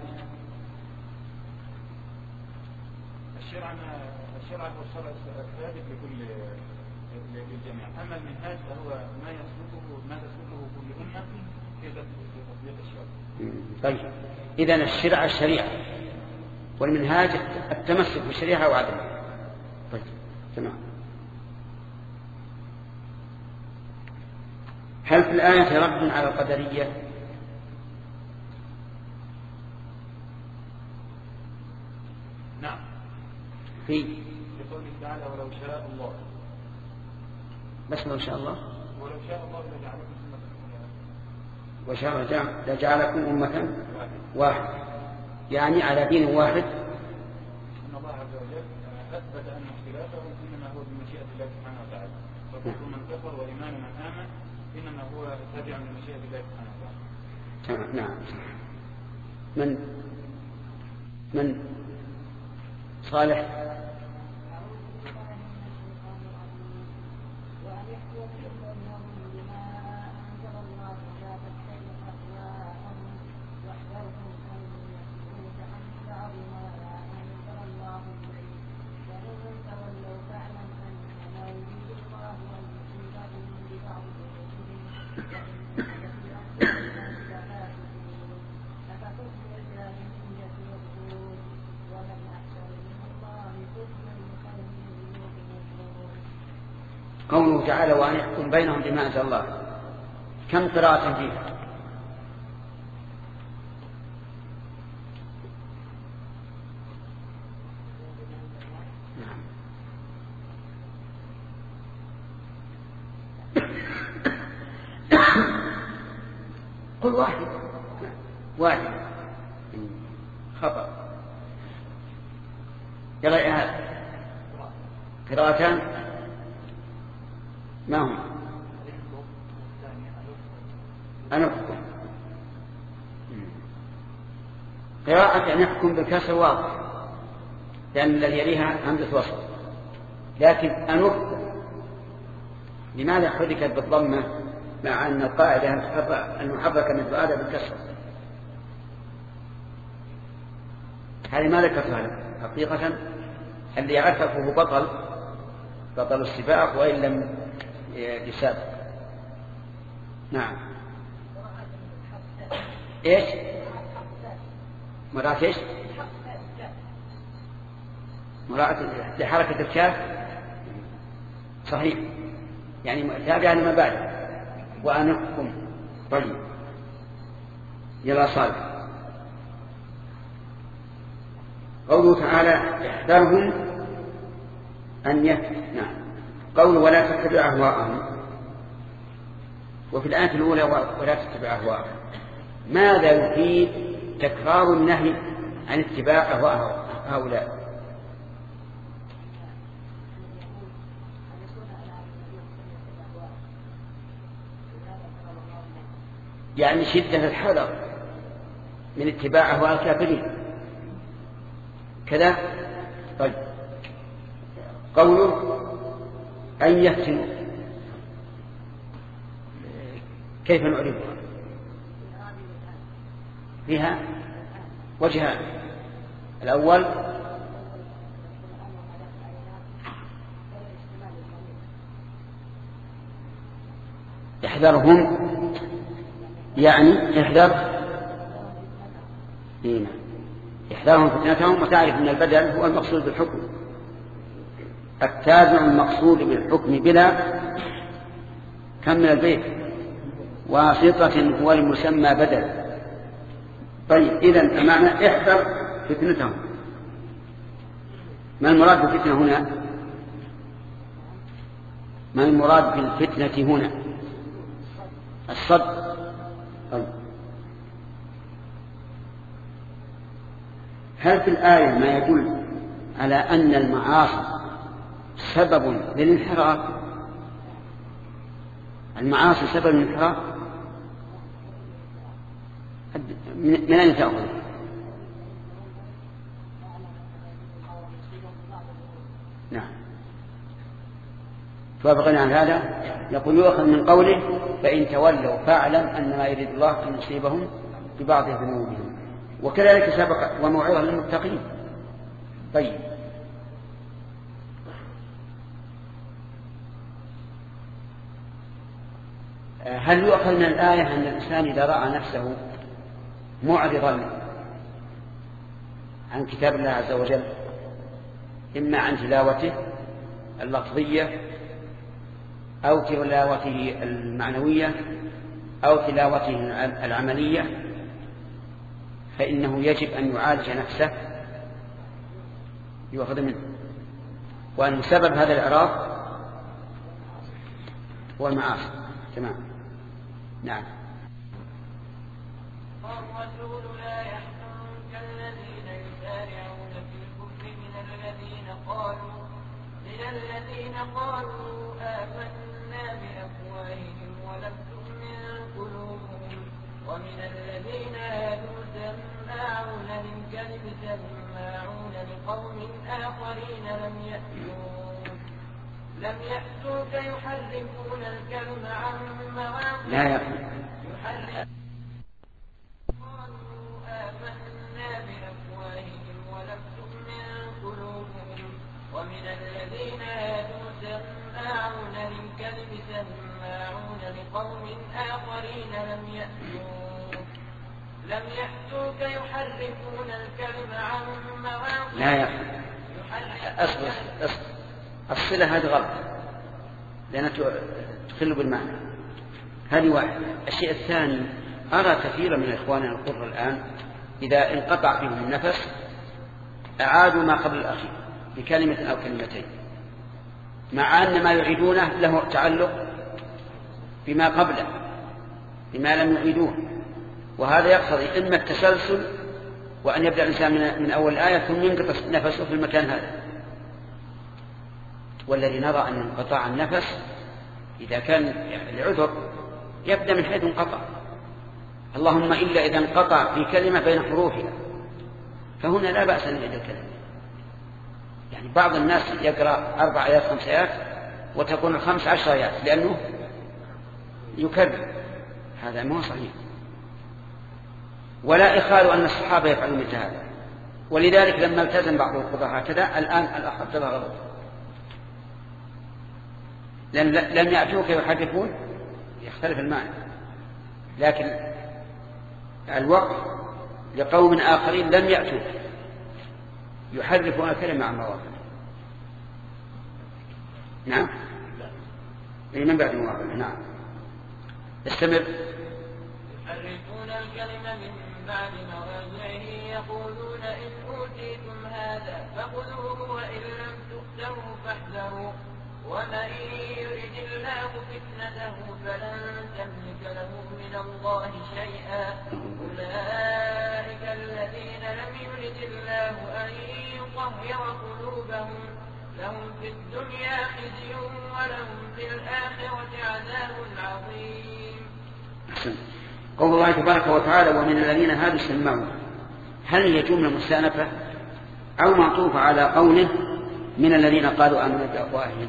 الشرع هو الشرع الثابت للجميع، أما المنهاج فهو ما تسلكه كل أمة في طيب إذن الشريعة والمنهاج التمسك بالشريعة وعدمها. طيب تمام. هل في الآية رد على القدرية؟ نعم. في قوله تعالى ولو شاء الله. بس لو شاء الله. ولو شاء الله لجعلكم وشاء لجعلكم أمة واحدة، يعني على دين واحد. أن الله عز وجل أثبت أن اختلافه إنما هو بمشيئة الله سبحانه وتعالى، فكفر من كفر وإيمان من آمن إنما هو تابع لمشيئة الله سبحانه وتعالى. نعم. من صالح. قوله تعالى وأن يحكم بينهم بما أنزل الله، كم قراءة فيها؟ قل واحد خطأ. يلا يا هذا قراءتان ما هم؟ أن يحكم. قراءة أن يحكم بالكسر واضح لأن الذي يليها همزة وصل، لكن أن يحكم لماذا حركت بالضمة مع أن القاعدة المحركة مثل هذا بالكسر؟ هذه ما ذكرتها حقيقة. اللي يعرفه بطل السباق وإن لم يسابق. نعم. ايش مرات ايش مرات لحركة الكاف صحيح، يعني تابعا لما بعد وأنكم. طيب يلا صالح. قوله تعالى احذرهم أن نعم. قوله ولا تتبع أهواءهم، وفي الآية الأولى ولا تتبع أهواءهم، ماذا يفيد تكرار النهي عن اتباع أهواء هؤلاء؟ يعني شدة الحذر من اتباع أهواء الكافرين كذا. طيب قوله أن يفتنوا، كيف نعرفها؟ فيها وجهان. الأول احذرهم، يعني احذرهم فتنتهم وتعرف أن البدل هو المقصود بالحكم، التابع المقصود بالحكم بلا كم من البيت واسطة هو المسمى بدل. طيب إذن المعنى احذر فتنتهم. ما المراد بالفتنة هنا؟ ما المراد بالفتنة هنا؟ الصد. طيب هل في الآية ما يدل على أن المعاصي سبب للانحراف؟ المعاصي سبب للانحراف؟ من أين تأخذ؟ نعم توافقنا عن هذا. يقول يؤخذ من قوله فإن تولوا فاعلم أن ما يريد الله أن يصيبهم ببعض ذنوبهم، وكذلك سبق وموعظة للمتقين. طيب هل يؤخذ من الآية أن الإنسان إذا رأى نفسه معرضا عن كتاب الله عز وجل إما عن تلاوته اللفظية أو تلاوته المعنوية أو تلاوته العملية، فإنه يجب أن يعالج نفسه يؤخذ منه، وأن سبب هذا الإعراض هو المعاصي. تمام. نعم. الرسول لا يحزنك الذين يسارعون في الكفر من الذين قالوا آمنا بأفواههم ولم تؤمن قلوبهم ومن الذين هادوا سماعون للكذب سماعون لقوم آخرين لم يأتوك يحرفون الكلم عن مواضعه قالوا آمنا بأفواههم ولم تؤمن قلوبهم ومن الذين هادوا سماعون للكذب سماعون لقوم آخرين لم يأتوك يحرفون الكلم عن مواضعه. لا أصبر الصلة هذه غلط لأنها تخل بالمعنى. هذه واحد. الشيء الثاني، أرى كثيرا من إخواننا القرى الآن إذا انقطع فيهم النفس أعادوا ما قبل الأخير بكلمة أو كلمتين، مع أن ما يعيدونه له تعلق بما قبله بما لم يعيدوه، وهذا يقتضي إما التسلسل وأن يبدأ الإنسان من أول آية ثم ينقطع نفسه في المكان هذا. والذي نرى أن انقطاع النفس إذا كان لعذر يبدأ من حيث انقطع، اللهم إلا إذا انقطع في كلمة بين حروفها، فهنا لا بأس أن يعيد الكلمة. يعني بعض الناس يقرأ 4 آيات 5 آيات وتكون 15 آيات لأنه يكرر، هذا ما هو صحيح، ولا إخال أن الصحابة يفعلون مثل هذا. ولذلك لما التزم بعض القضاة هكذا الآن الأخذ غلط، لم يأتوك يحرفون يختلف المعنى، لكن الوقف لقوم آخرين لم يأتوك يحرفون الكلمة عن مواضعه. نعم. من بعد مواضعه. نعم. استمر. يحرفون الكلمة من بعد مواضعه يقولون إن أوتيتم هذا فخذوه وإن لم تؤتوه فاحذروا ومن يرد الله فتنته فلن تملك له من الله شيئا أولئك الذين لم يرد الله أن يطهر قلوبهم لهم في الدنيا خزي ولهم في الآخرة عذاب عظيم. قول الله تبارك وتعالى ومن الذين هادوا سماعون، هل هي جملة مستأنفة أو معطوفة على قوله من الذين قالوا آمنا بأفواههم؟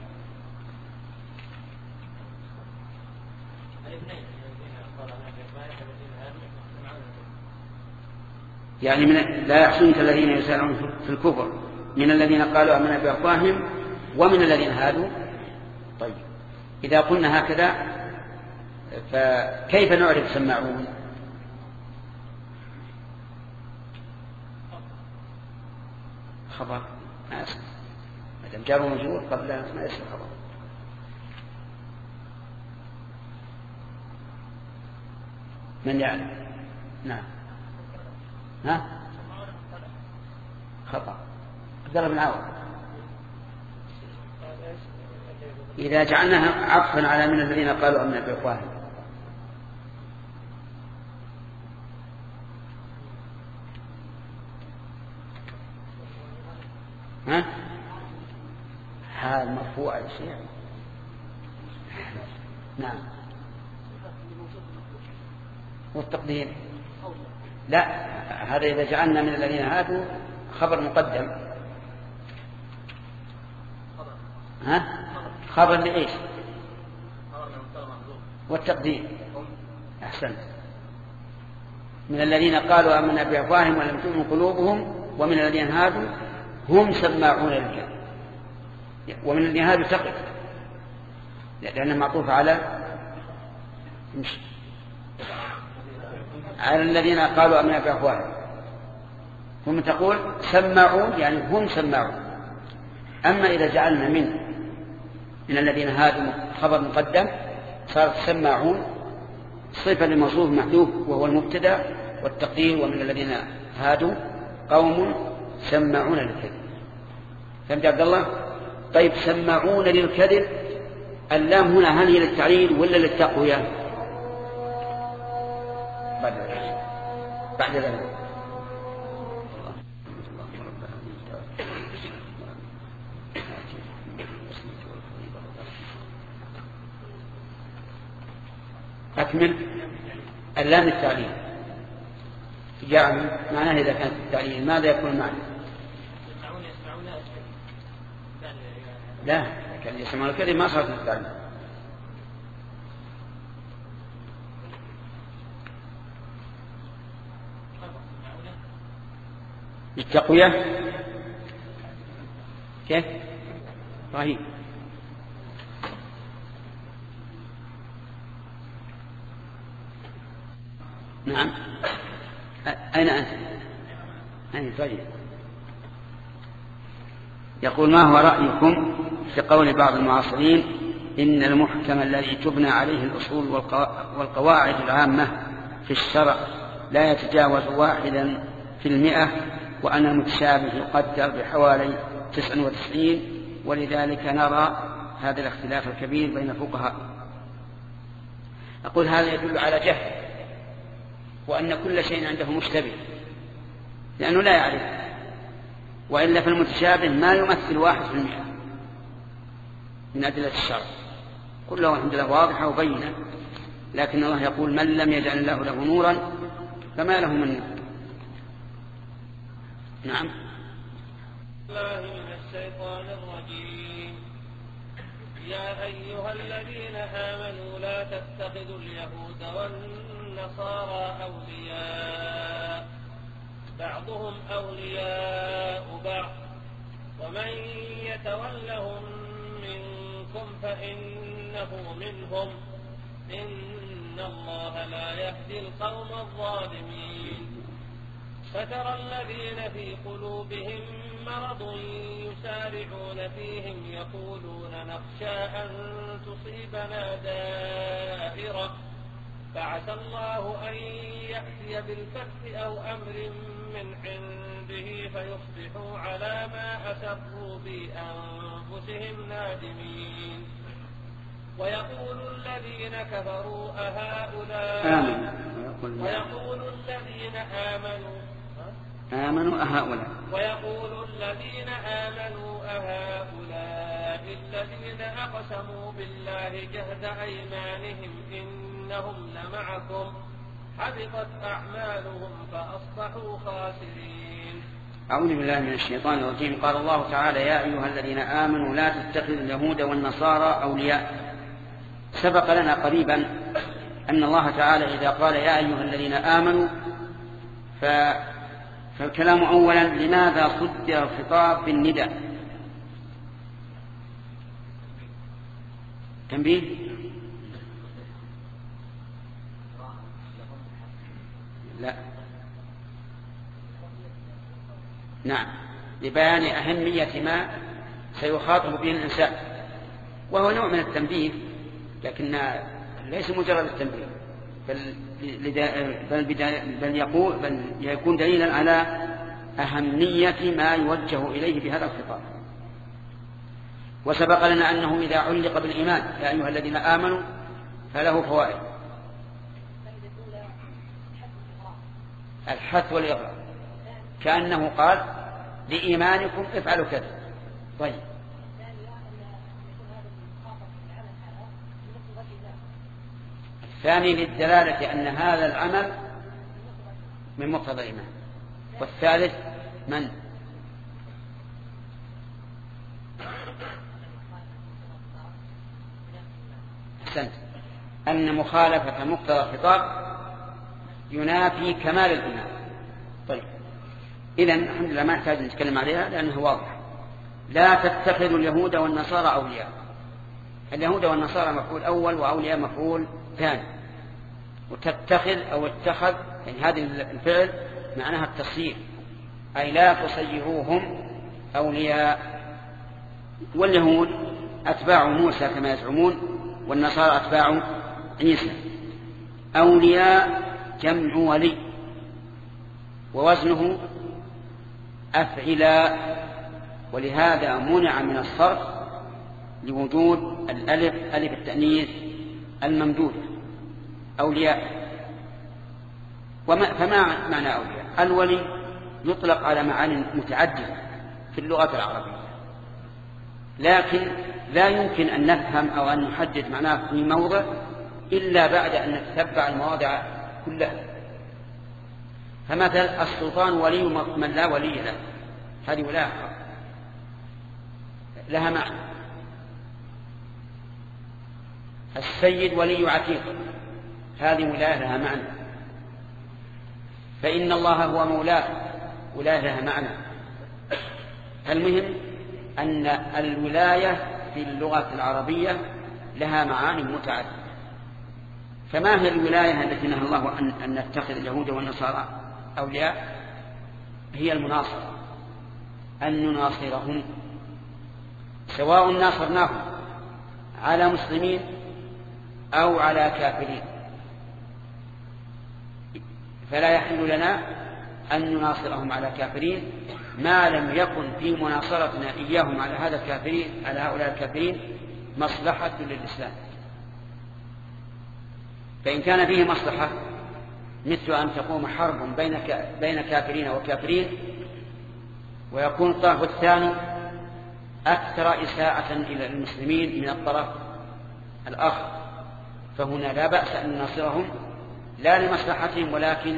يعني لا يحسنك الذين يسارعون في الكفر من الذين قالوا آمنا بأفواههم ومن الذين هادوا. طيب إذا قلنا هكذا فكيف نعرف سماعون؟ خبر ما اسم مادام جار ومجرور قبل ما اسم خبر. من يعلم؟ نعم. ها؟ خطأ. عبد الله بن عوض. إذا جعلناها عطفا على من الذين قالوا آمنا بأفواههم ها؟ حال مرفوع يا شيخ. نعم. والتقدير لا، هذا إذا جعلنا من الذين هادوا خبر مقدم. ها؟ خبر لإيش؟ والتقدير أحسن. من الذين قالوا آمنا بأفواههم ولم تؤمن قلوبهم ومن الذين هادوا هم سماعون للكذب، ومن الذين هادوا تقف لأنه معطوف على على الذين قالوا أمنا بأفواههم. ثم تقول سماعون يعني هم سماعون. أما إذا جعلنا من الذين هادوا خبر مقدم صارت سماعون صفة لموصوف محذوف وهو المبتدأ، والتقدير ومن الذين هادوا قوم سماعون للكذب. فهمت عبد الله؟ طيب سماعون للكذب اللام هنا هل هي للتعليل ولا للتقوية؟ بعد ذلك أكمل. اللام التعليل يعني معناه إذا كانت التعليل ماذا يكون معنى؟ لا كان يسمعون الكذب ما صارت التعليل. التقوية كيف؟ رهيب. نعم. أين أنت؟ أين طيب. يقول ما هو رأيكم في قول بعض المعاصرين إن المحكم الذي تبنى عليه الأصول والقواعد العامة في الشرع لا يتجاوز 1%، وأن المتشابه يقدر بحوالي 99، ولذلك نرى هذا الاختلاف الكبير بين الفقهاء. أقول هذا يدل على جهل، وأن كل شيء عنده مشتبه لأنه لا يعرف، وإلا فالمتشابه ما يمثل 1% من أدلة الشرع، كلها الحمد لله واضحة وبينة. لكن الله يقول من لم يجعل الله له نورا فما له من نور. نعم. الله من الشيطان الرجيم. يا أيها الذين آمنوا لا تتخذوا اليهود والنصارى أولياء بعضهم أولياء بعض ومن يتولهم منكم فإنه منهم إن الله لا يهدي القوم الظالمين. فترى الذين في قلوبهم مرض يسارعون فيهم يقولون نخشى أن تصيبنا دائرة فعسى الله أن يأتي بالفتح أو أمر من عنده فيصبحوا على ما أسروا بأنفسهم نادمين. ويقول الذين كفروا أهؤلاء ويقول الذين آمنوا أهؤلاء ويقول الذين آمنوا أهؤلاء الذين أقسموا بالله جهد أيمانهم إنهم لمعكم حبطت أعمالهم فأصبحوا خاسرين. أعوذ بالله من الشيطان الرجيم. قال الله تعالى يا أيها الذين آمنوا لا تتخذوا اليهود والنصارى أولياء. سبق لنا قريبا أن الله تعالى إذا قال يا أيها الذين آمنوا فالكلام أولا لماذا صدر الخطاب بالنداء؟ تنبيه؟ لا. نعم، لبيان أهمية ما سيخاطب به الإنسان، وهو نوع من التنبيه، لكن ليس مجرد التنبيه، بل يكون دليلا على أهمية ما يوجه إليه بهذا الخطاب. وسبق لنا أنه إذا علق بالإيمان يا أيها الذين آمنوا فله فوائد: الحث والإغراء، كأنه قال لإيمانكم افعلوا كذا. طيب، الثاني للدلالة أن هذا العمل من مقتضى الإيمان. والثالث من؟ أحسنت، أن مخالفة مقتضى الخطاب ينافي كمال الإيمان. طيب، إذن الحمد لله ما نحتاج نتكلم عليها لأنها واضحة. لا تتخذوا اليهود والنصارى أولياء. اليهود والنصارى مفعول أول وأولياء مفعول ثاني. وتتخذ أو اتخذ، يعني هذه الفعل معناها التصير، أي لا تصيروهم أولياء. واليهود أتباع موسى كما يزعمون، والنصارى أتباع عيسى. أولياء جمع ولي، ووزنه أفعلاء، ولهذا منع من الصرف لوجود الألف ألف التأنيث الممدودة أولياء. فما معنى أولياء؟ الولي يطلق على معاني متعددة في اللغة العربية، لكن لا يمكن أن نفهم أو أن نحدد معناه في موضع إلا بعد أن نتتبع المواضع كلها. فمثل السلطان ولي من لا ولي له، هذه ولاية لها معنى. السيد ولي عتيق، هذه ولاية لها معنى. فإن الله هو مولاه، ولاية لها معنى. المهم أن الولاية في اللغة العربية لها معاني متعددة. فما هي الولاية التي نهى الله أن نتخذ اليهود والنصارى أولياء؟ هي المناصرة، أن نناصرهم، سواء ناصرناهم على مسلمين أو على كافرين. فلا يحل لنا أن نناصرهم على كافرين ما لم يكن في مناصرتنا إياهم على هؤلاء الكافرين مصلحة للإسلام. فإن كان فيه مصلحة مثل أن تقوم حرب بين كافرين وكافرين، ويكون الطرف الثاني أكثر إساءة إلى المسلمين من الطرف الآخر، فهنا لا بأس أن نناصرهم لا لمصلحتهم ولكن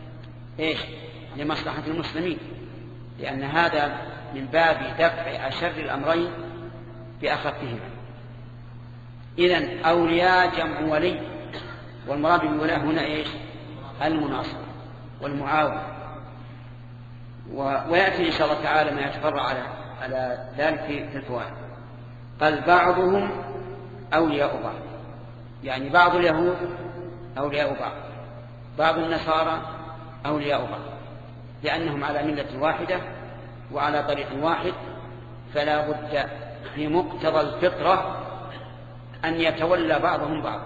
لمصلحة المسلمين، لأن هذا من باب دفع أشر الأمرين بأخفهما. إذن أولياء جمع ولي، والمراد بالولاء هنا المناصرة والمعاونة. ويأتي إن شاء الله تعالى ما يتفرع على ذلك في الفوائد. قال بعضهم أولياء بعض، يعني بعض اليهود أولياء بعض، بعض النصارى أولياء بعض، لأنهم على ملة واحدة وعلى طريق واحد، فلا بد في مقتضى الفطرة أن يتولى بعضهم بعض.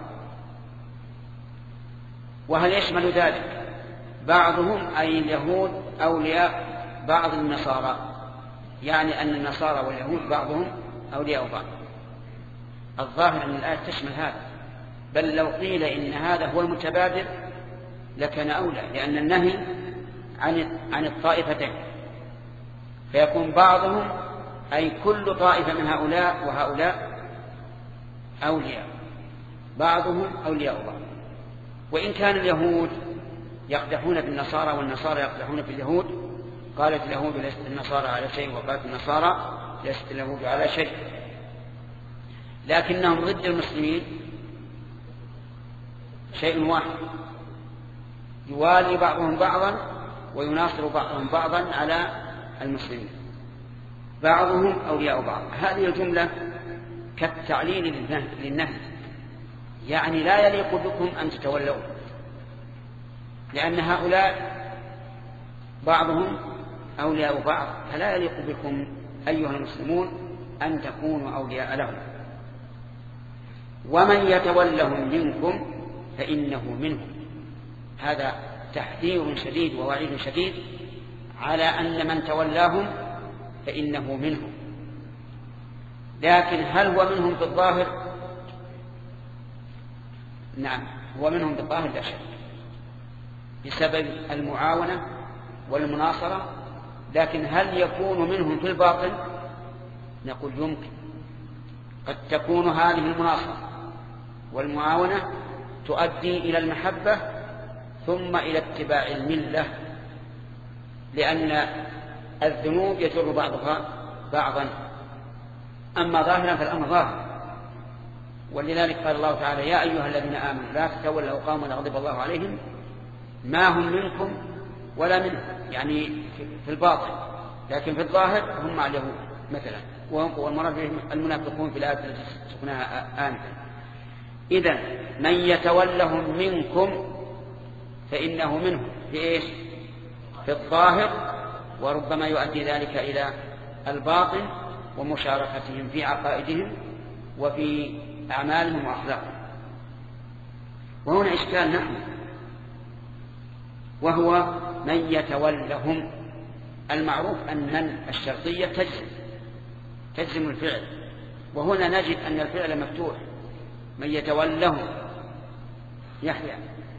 وهل يشمل ذلك بعضهم أي اليهود أولياء بعض النصارى؟ يعني أن النصارى واليهود بعضهم أولياء بعض. الظاهر أن الآية تشمل هذا، بل لو قيل إن هذا هو المتبادر لكان أولى، لأن النهي عن الطائفتين، فيكون بعضهم أي كل طائفة من هؤلاء وهؤلاء أولياء، بعضهم أولياء بعض. وإن كان اليهود يقدحون في النصارى والنصارى يقدحون في اليهود، قالت اليهود ليست النصارى على شيء، وقالت النصارى ليست اليهود على شيء، لكنهم ضد المسلمين شيء واحد، يوالي بعضهم بعضا ويناصر بعضهم بعضا على المسلمين. بعضهم أولياء بعض، هذه الجملة كالتعليل للنهي، يعني لا يليق بكم أن تتولوا، لأن هؤلاء بعضهم أولياء بعض، فلا يليق بكم أيها المسلمون أن تكونوا أولياء لهم. ومن يتولهم منكم فإنه منهم، هذا تحذير شديد ووعيد شديد على أن من تولاهم فإنه منهم. لكن هل هو منهم في الظاهر؟ نعم، هو منهم في الظاهر لا شك، بسبب المعاونة والمناصرة. لكن هل يكون منهم في الباطن؟ نقول يمكن، قد تكون هذه المناصرة والمعاونة تؤدي إلى المحبة ثم إلى اتباع الملة، لأن الذنوب يجر بعضها بعضا. أما ظاهرا فالأمر ظاهر، ولذلك قال الله تعالى يا أيها الذين آمنوا لا تتولوا قوما غضب الله عليهم ما هم منكم ولا منهم، يعني في الباطن، لكن في الظاهر هم مع اليهود مثلا، والمراد بهم المنافقون في الآية التي سقناها آنفا. إذن من يتولهم منكم فإنه منه في إيش؟ في الظاهر، وربما يؤدي ذلك إلى الباطن ومشاركتهم في عقائدهم وفي أعمالهم وأخلاقهم. وهنا إشكال نحن، وهو من يتولهم. المعروف أن الشرطية تجزم الفعل، وهنا نجد أن الفعل مفتوح، من يتولهم يحيى.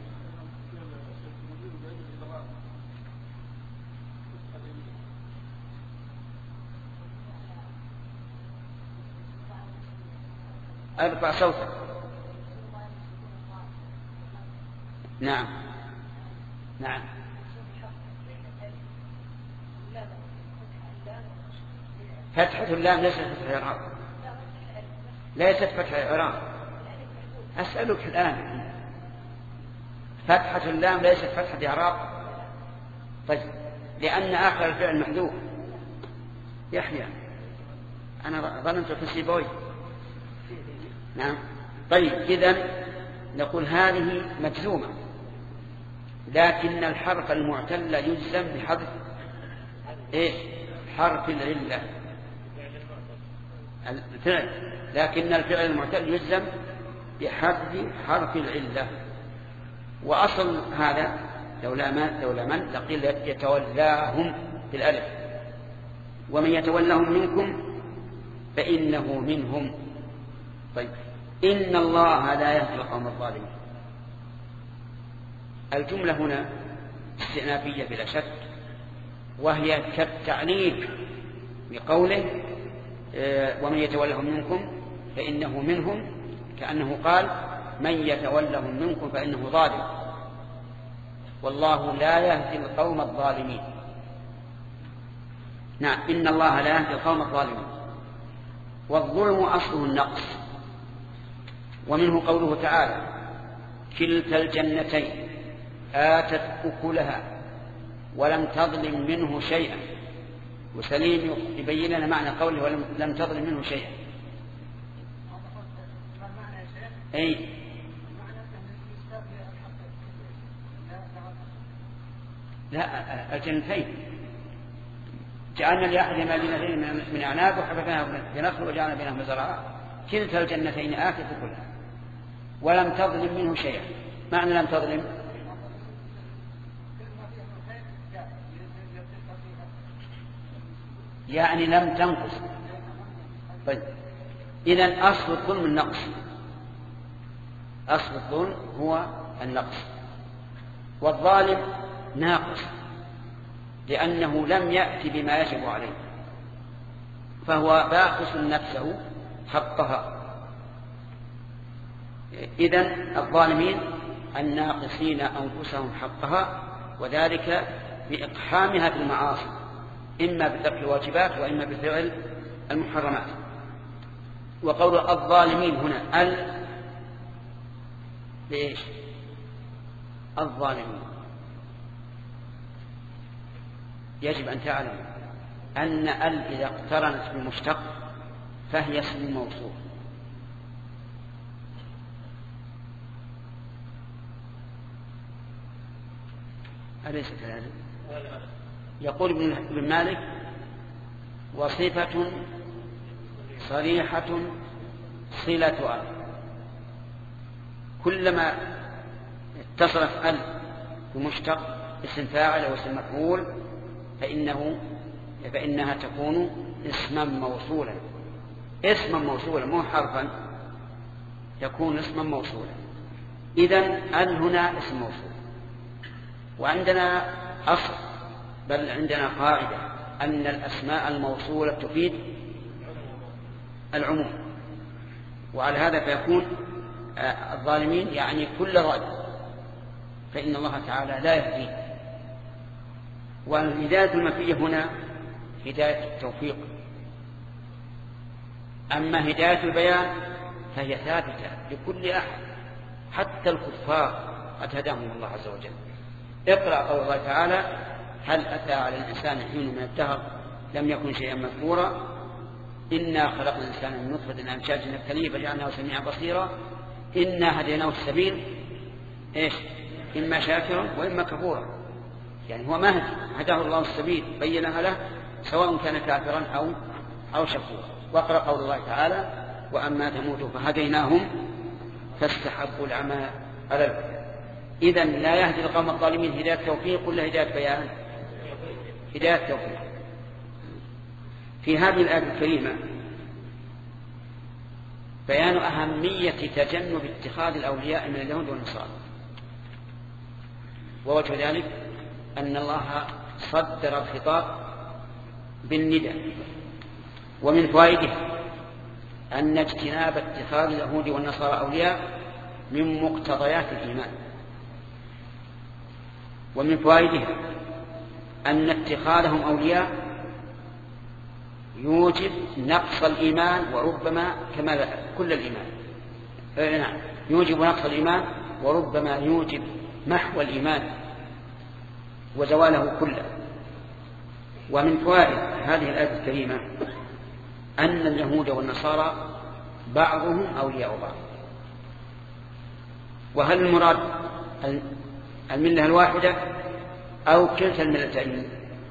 ارفع صوتك. نعم نعم. فتحة اللام ليست فتحة إعراب، ليست فتحة إعراب. أسألك الآن، فتحة اللام ليست فتحة إعراب؟ طيب، لأن آخر الفعل محذوف. يحيى أنا ظننت في سيبوي. نعم. طيب، إذن نقول هذه مجزومة، لكن الحرف المعتل يجزم بحذف إيه؟ حرف العلة الفعل، لكن الفعل المعتل يجزم بحذف حرف العلة. وأصل هذا لولا من لقيل يتولاهم بالألف، ومن يتولهم منكم فإنه منهم. طيب، إن الله لا يهدي القوم الظالمين. الجملة هنا استئنافية بلا شك، وهي كالتعليق بقوله ومن يتولهم منكم فإنه منهم، كأنه قال من يتولهم منكم فإنه ظالم، والله لا يهدي القوم الظالمين. نعم، إن الله لا يهدي القوم الظالمين. والظلم أصله النقص، ومنه قوله تعالى كلتا الجنتين آتت أكلها ولم تظلم منه شيئا. وسليم يبين لنا معنى قوله ولم تظلم منه شيئا. أي لا، الجنتين جعلنا لأحدهما جنتين من أعناب وحفظناها بنخل وجعلنا بينهما زرعا. كلتا الجنتين آتت أكلها ولم تظلم منه شيئا. معنى لم تظلم يعني لم تنقص. طيب، إذن أصل الظلم النقص، أصل الظلم هو النقص، والظالم ناقص لأنه لم يأتي بما يجب عليه، فهو باخس نفسه حقها. إذن الظالمين الناقصين أنفسهم حقها، وذلك بإقحامها بالمعاصي، إما بترك الواجبات وإما بفعل المحرمات. وقول الظالمين هنا ليش؟ الظالمين يجب أن تعلم أن إذا اقترنت بالمشتق فهي اسم موصول، أليس كذلك؟ يقول ابن مالك وصفة صريحة صلة أل، كلما اتصلت بمشتق اسم فاعل أو اسم مفعول فإنها تكون اسما موصولا. اسما موصولا مو حرفا، يكون اسما موصولا. إذن هنا اسم موصول. وعندنا أصل، بل عندنا قاعدة أن الأسماء الموصولة تفيد العموم، وعلى هذا فيكون الظالمين يعني كل ظالم، فإن الله تعالى لا يهدي. والهداية المنفية هنا هداية التوفيق، أما هداية البيان فهي ثابتة لكل أحد، حتى الكفار قد هداهم الله عز وجل. اقرأ قول الله تعالى هل أتى على الإنسان حين من الدهر لم يكن شيئا مذكورا إنا خلقنا الإنسان من نطفة أمشاج نبتليه فجعلناه سميعا بصيرا إنا هديناه السبيل إما شاكرا وإما كفورا، يعني هو ما هداه الله السبيل بينها له سواء كان كافرا أو شكورا. واقرأ قول الله تعالى: وأما ثمود فهديناهم فاستحبوا العمى على الهدى. إذن لا يهدي القوم الظالمين هداية توفيق ولا هداية بيان؟ هداية توفيق. في هذه الآية الكريمة بيان أهمية تجنب اتخاذ الأولياء من اليهود والنصارى، ووجه ذلك أن الله صدر الخطاب بالندى. ومن فوائده أن اجتناب اتخاذ اليهود والنصارى أولياء من مقتضيات الإيمان. ومن فوائده أن اتخاذهم أولياء يوجب نقص الإيمان وربما كمال كل الإيمان. نعم، يوجب نقص الإيمان وربما يوجب محو الإيمان وزواله كله. ومن فوائد هذه الآية الكريمة أن اليهود والنصارى بعضهم أولياء بعض. وهل المراد الملة الواحدة أو كلتا الملتين؟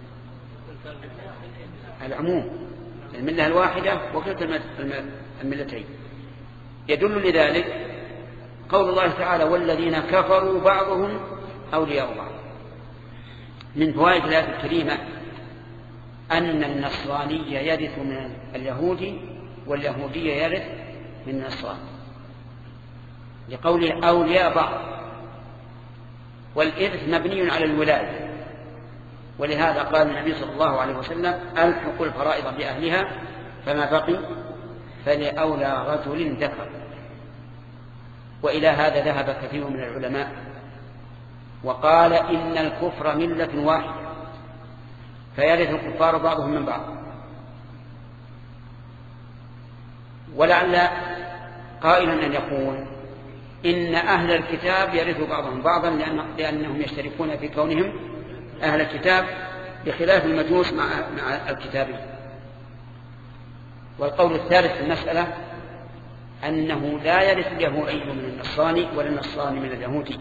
العموم، الملة الواحدة وكلتا الملتين. يدل لذلك قول الله تعالى: والذين كفروا بعضهم أولياء بعض. من فوائد الآية الكريمة أن النصراني يرث من اليهودي واليهودي يرث من النصراني، لقوله أولياء بعض، والإرث مبني على الولاية. ولهذا قال النبي صلى الله عليه وسلم: ألحقوا الفرائض بأهلها فما بقي فلأولى رجل ذكر. وإلى هذا ذهب كثير من العلماء وقال إن الكفر ملة واحدة، فيرث الكفار بعضهم من بعض. ولعل قائلا أن يقول إن أهل الكتاب يرث بعضهم بعضا لأنهم يشتركون في كونهم أهل الكتاب، بخلاف المجوس مع الكتابين. والقول الثالث في المسألة أنه لا يرث اليهودي من النصراني ولا النصراني من اليهودي،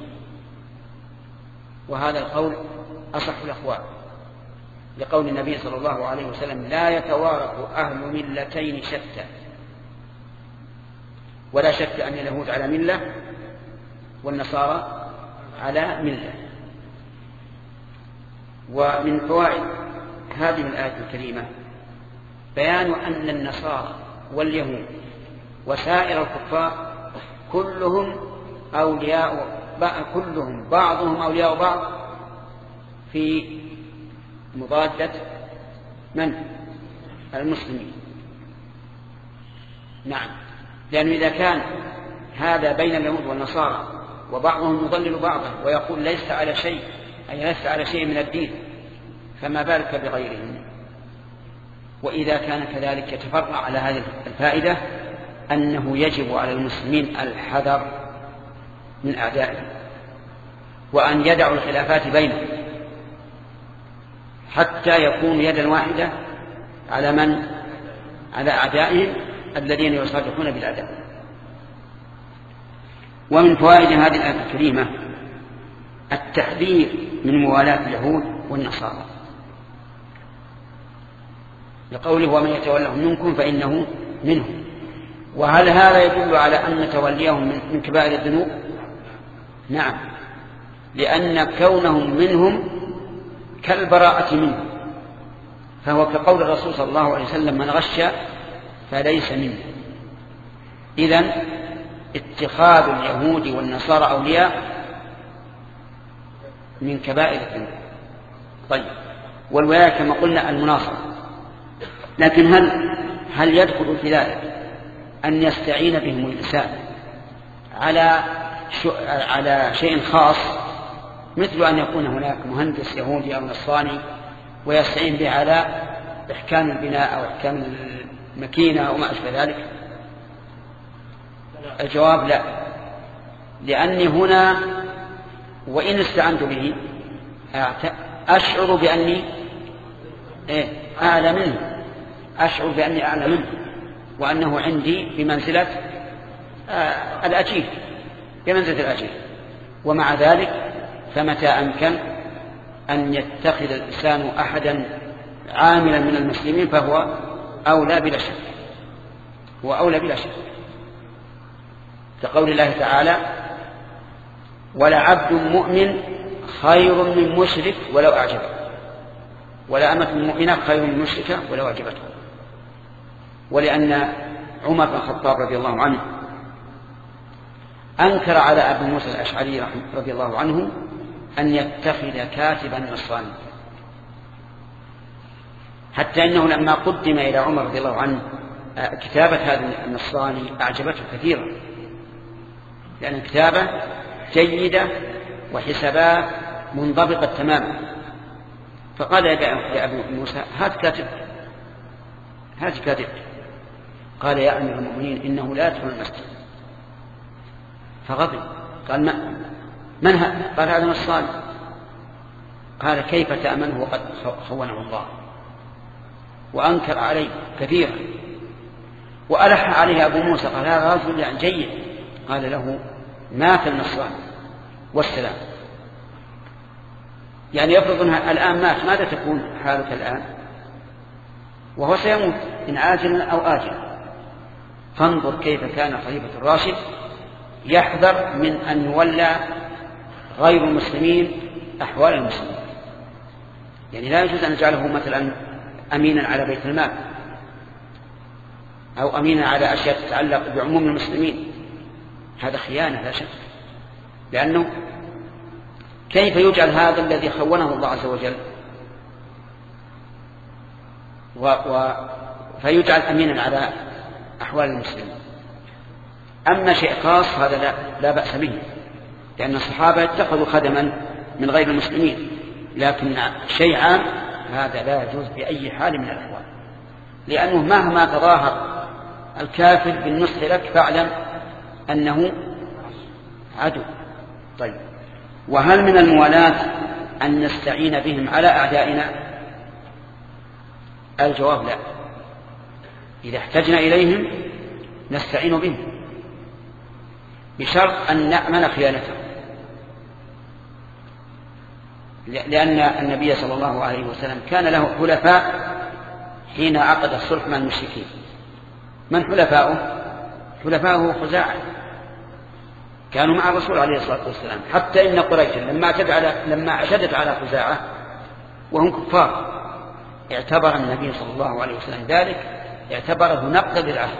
وهذا القول أصح الأقوال، لقول النبي صلى الله عليه وسلم: لا يتوارث أهل ملتين شتى. ولا شك أن اليهود على ملة والنصارى على ملة. ومن فوائد هذه الآية الكريمة بيان أن النصارى واليهود وسائر الكفار كلهم بعضهم أولياء بعض في مضادة من؟ المسلمين. نعم، لأنه إذا كان هذا بين اليهود والنصارى وبعضهم يضلل بعضا ويقول ليس على شيء، أي ليس على شيء من الدين، فما بالك بغيرهم. وإذا كان كذلك يتفرع على هذه الفائدة أنه يجب على المسلمين الحذر من أعدائهم، وأن يدعوا الخلافات بينهم حتى يكون يدا واحدة على أعدائهم الذين يصادقون بالأعداء. ومن فوائد هذه الآية الكريمة التحذير من موالاة اليهود والنصارى، لقوله: ومن يتولهم منكم فإنه منهم. وهل هذا يدل على أن توليهم من كبائر الذنوب؟ نعم، لأن كونهم منهم كالبراءة منهم، فهو كقول الرسول صلى الله عليه وسلم: من غش فليس منه. إذن اتخاذ اليهود والنصارى أولياء من كبائر الذنوب. طيب، والولاية كما قلنا المناصرة، لكن هل يدخل في ذلك أن يستعين بهم الإنسان على شيء خاص، مثل أن يكون هناك مهندس يهودي أو نصراني ويستعين به على إحكام البناء أو إحكام الماكينة أو ما أشبه ذلك؟ الجواب لا، لأني هنا وإن استعنت به أشعر بأني أعلى منه، أشعر بأني أعلى منه، وأنه عندي بمنزلة الأجير، بمنزلة الأجير. ومع ذلك فمتى أمكن أن يتخذ الإنسان أحدا عاملا من المسلمين فهو أولى بلا شك، هو أولى بلا شك، كقول الله تعالى: ولعبد مؤمن خير من مشرك ولو أعجبه، ولأمة مؤمنة خير من مشركة ولو أعجبته. ولأن عمر بن الخطاب رضي الله عنه أنكر على أبي موسى الأشعري رضي الله عنه أن يتخذ كاتبا نصرانيا، حتى إنه لما قدم إلى عمر رضي الله عنه كتابة هذا النصراني أعجبته كثيرا، لأن كتابة جيدة وحسابات منضبطة تماما. فقال يا أبو موسى: هات كاتب. قال: يا أمير المؤمنين إنه لا يدخل المسجد. فغضب، قال: من هذا؟ قال: هذا نصراني. قال: كيف تأمنه وقد خونه الله؟ وأنكر عليه كثيرا وألح عليه أبو موسى، قال: هذا رجل جيد. قال له: مات النصراني والسلام. يعني يفرض أنها الآن مات، ماذا تكون حالك الآن؟ وهو سيموت إن عاجلا أو آجلا. فانظر كيف كان خليفة الراشد يحذر من أن يولى غير المسلمين أحوال المسلمين. يعني لا يجوز أن نجعله مثلا أمينا على بيت المال أو أمينا على أشياء تتعلق بعموم المسلمين، هذا خيانة لا شك. لأنه كيف يجعل هذا الذي خونه الله عز وجل فيجعل أمينا على أحوال المسلمين؟ أما شيء خاص هذا لا بأس به، لأن الصحابة اتخذوا خدما من غير المسلمين، لكن شيء عام هذا لا يجوز بأي حال من الأحوال، لأنه مهما تظاهر الكافر بالنصح لك فاعلم أنه عدو. طيب، وهل من الموالاة أن نستعين بهم على أعدائنا؟ الجواب لا. إذا احتجنا إليهم نستعين بهم بشرط أن نأمن خيانتهم، لأن النبي صلى الله عليه وسلم كان له حلفاء حين عقد الصلح مع المشركين. من حلفاؤه؟ حلفاؤه خزاعة، كانوا مع الرسول عليه الصلاة والسلام، حتى إن قريشا لما اعتدت على خزاعة وهم كفار اعتبر النبي صلى الله عليه وسلم ذلك، اعتبره نقض للعهد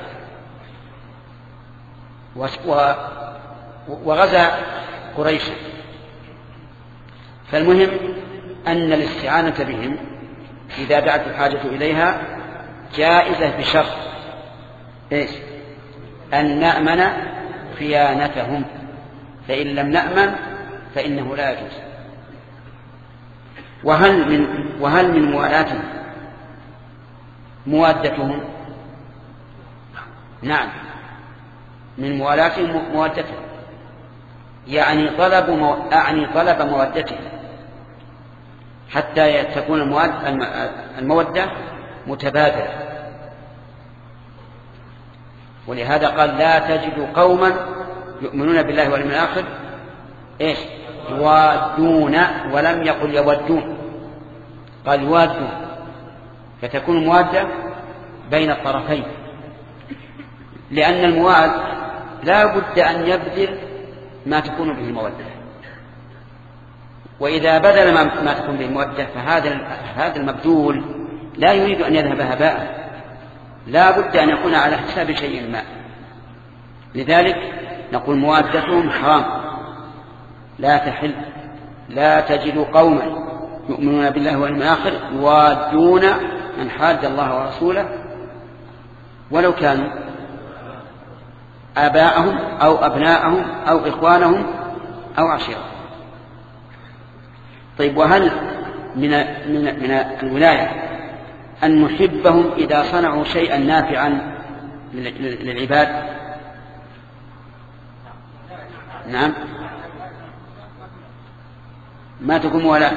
وغزا قريشا. فالمهم أن الاستعانة بهم إذا دعت الحاجة إليها جائزة بشرط إيش؟ أن نأمن خيانتهم، فإن لم نأمن فإنه لا يجوز. وهل من موالاتهم موادتهم؟ نعم، من موالاتهم موادتهم، يعني طلب مودتهم حتى تكون المودة متبادلة. ولهذا قال: لا تجد قوما يؤمنون بالله واليوم الآخر إيش؟ يوادون، ولم يقل يودون، قال يوادون، فتكون موادة بين الطرفين، لأن المواد لا بد أن يبذل ما تكون به المودة، وإذا بذل ما تكون به المودة فهذا المبذول لا يريد أن يذهب هباء، لا بد أن يكون على حساب شيء ما. لذلك نقول موادتهم حرام، لا تحل. لا تجد قوما يؤمنون بالله واليوم الآخر يوادون من حاد الله ورسوله ولو كانوا آباءهم أو أبناءهم أو إخوانهم أو عشيرتهم. طيب، وهل من الولاية أن نحبهم إذا صنعوا شيئا نافعا للعباد؟ نعم، ما تكون ولاء.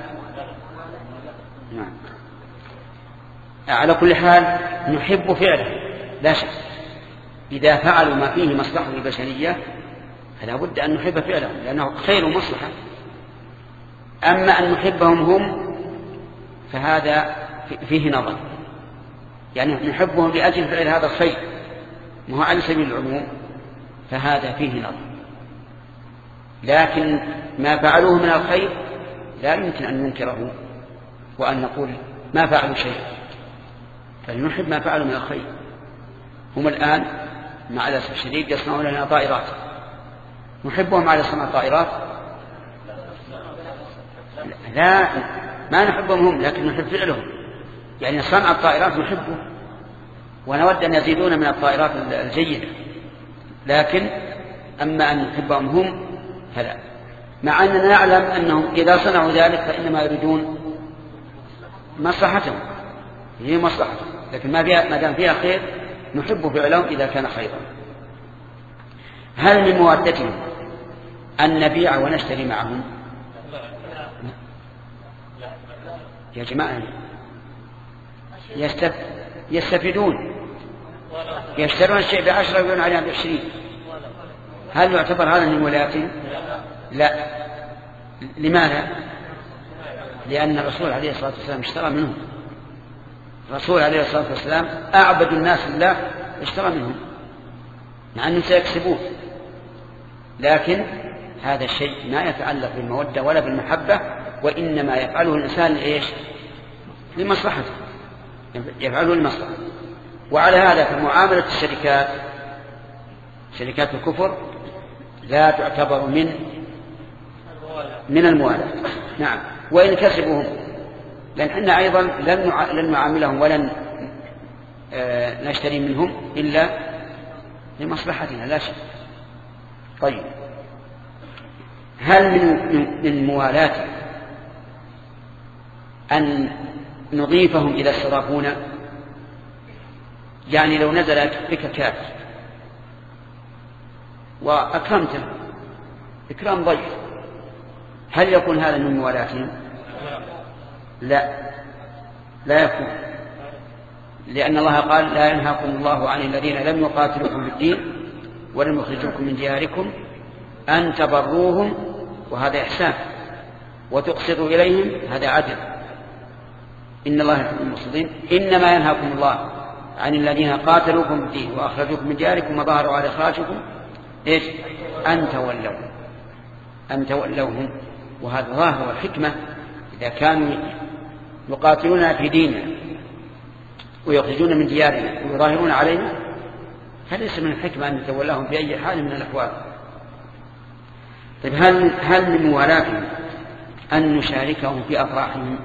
نعم، على كل حال نحب فعله لا شك، إذا فعلوا ما فيه مصلحة البشرية فلا بد أن نحب فعله، لأنه خير ومصلحة. أما أن نحبهم هم فهذا فيه نظر، يعني نحبهم لأجل فعل هذا الخير ما هو على سبيل العموم، فهذا فيه نظر. لكن ما فعلوه من الخير لا يمكن أن ننكره وأن نقول ما فعلوا شيء، فلنحب ما فعلوا من الخير. هم الآن مع الأسف الشديد يصنعون لنا طائرات، نحبهم على صنع طائرات؟ لا، ما نحبهم هم، لكن نحب فعلهم. يعني صنع الطائرات نحبه ونود أن يزيدون من الطائرات الجيدة، لكن أما أن نحبهم هم فلا، مع أننا نعلم أنهم إذا صنعوا ذلك فإنما يريدون مصلحتهم، هي مصلحتهم، لكن ما دام فيها خير نحب فعلهم إذا كان خيرا. هل من موادتهم أن نبيع ونشتري معهم؟ يا جماعة يستفيدون، يشترون الشيء ب10 ويبيعون عليها ب20. هل يعتبر هذا من ولايتهم؟ لا. لماذا؟ لأن الرسول عليه الصلاة والسلام اشترى منهم. الرسول عليه الصلاة والسلام أعبد الناس لله اشترى منهم، مع أنهم سيكسبون، لكن هذا الشيء ما يتعلق بالمودة ولا بالمحبة، وإنما يفعله الإنسان لإيش؟ لمصلحته، يفعله لمصلحته. وعلى هذا فمعاملة الشركات، شركات الكفر، لا تعتبر من الموالاة. نعم، وإن كسبوهم، لأن احنا أيضا لن نعاملهم ولن نشتري منهم إلا لمصلحتنا لا شك. طيب، هل من موالاة أن نضيفهم إذا استضافونا؟ يعني لو نزل بك كافر وأكرمته إكرام ضيف، هل يكون هذا من موالاتهم؟ لا يكون، لأن الله قال لا ينهاكم الله عن الذين لم يقاتلوكم في الدين ولم يخرجوكم من دياركم أن تبروهم، وهذا إحسان، وتقسطوا إليهم، هذا عدل، إن الله يحب المقسطين. إنما ينهاكم الله عن الذين قاتلوكم في الدين وأخرجوكم من دياركم وظاهروا على إخراجكم إيش؟ أن تولوهم. وهذا ظاهر الحكمة، إذا كانوا يقاتلون في ديننا ويخرجون من ديارنا ويظاهرون علينا، فليس من الحكمة أن نتولاهم في أي حال من الأحوال. طيب، هل من موالاتهم أن نشاركهم في أفراحهم؟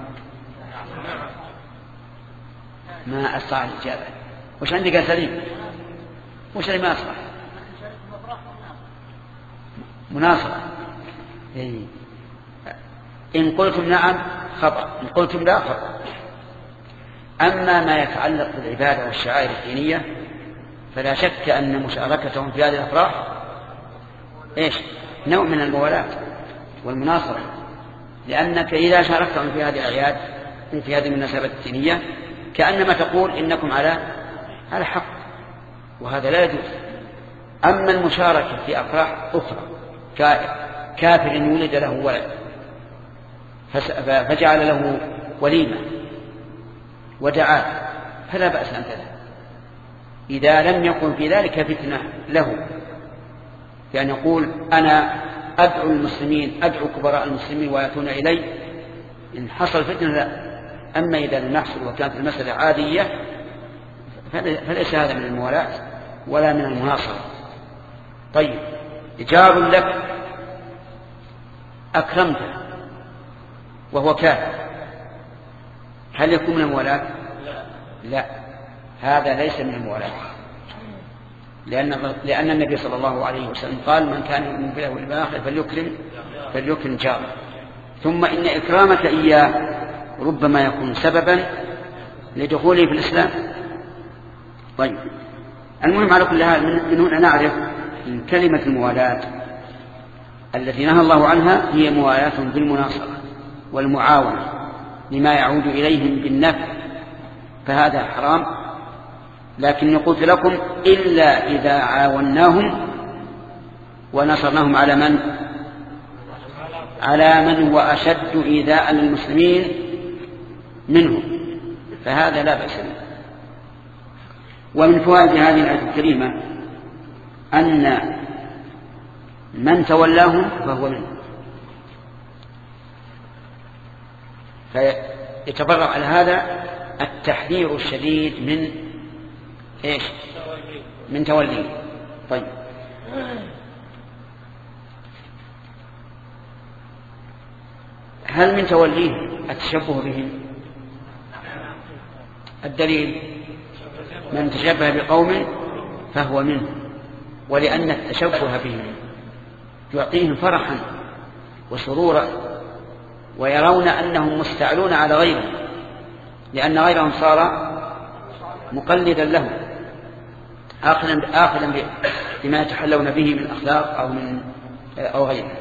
ما أسرع الإجابة. وش عندك يا سليم؟ وش اللي ما أسرع؟ مناصرة. إن قلتم نعم خطأ، إن قلتم لا خطأ. أما ما يتعلق بالعبادة والشعائر الدينية فلا شك أن مشاركتهم في هذه الأفراح إيش؟ نوع من الموالاة والمناصرة، لأنك إذا شاركتهم في هذه الأعياد في هذه المناسبات الدينية كأنما تقول إنكم على حق، وهذا لا يجوز. أما المشاركة في أفراح أخرى، كافر ولد له ولد فجعل له وليمة ودعاه، فلا بأس أن تذهب إذا لم يكن في ذلك فتنة له، يعني يقول أنا أدعو المسلمين، أدعو كبراء المسلمين ويأتون إلي، إن حصل فتنة لا. أما إذا لم يحصل وكانت المسألة عادية فليس هذا من الموالاة ولا من المناصرة. طيب، جار لك أكرمته وهو كافر، هل يكون من الموالاة؟ لا، هذا ليس من الموالاة، لأن النبي صلى الله عليه وسلم قال من كان يؤمن بالله واليوم الآخر فليكرم جاره. ثم إن إكرامك إياه ربما يكون سببا لدخوله في الإسلام. طيب، المهم على كل حال من هنا نعرف أن كلمة الموالاة التي نهى الله عنها هي موالاة بالمناصرة والمعاونة لما يعود إليهم بالنفع، فهذا حرام. لكن قلت لكم إلا إذا عاوناهم ونصرناهم على من؟ على من هو أشد إيذاء للمسلمين منه، فهذا لا بأس به. ومن فوائد هذه الآية الكريمة أن من تولاهم فهو منه، فيتبرع على هذا التحذير الشديد من إيش؟ من توليه. طيب، هل من توليه التشبه بهم؟ الدليل: من تشبه بقوم فهو منه، ولأن التشبه بهم يعطيهم فرحا وسرورا، ويرون أنهم مستعلون على غيرهم، لأن غيرهم صار مقلدا لهم آخذا بما يتحلون به من أخلاق أو غيره.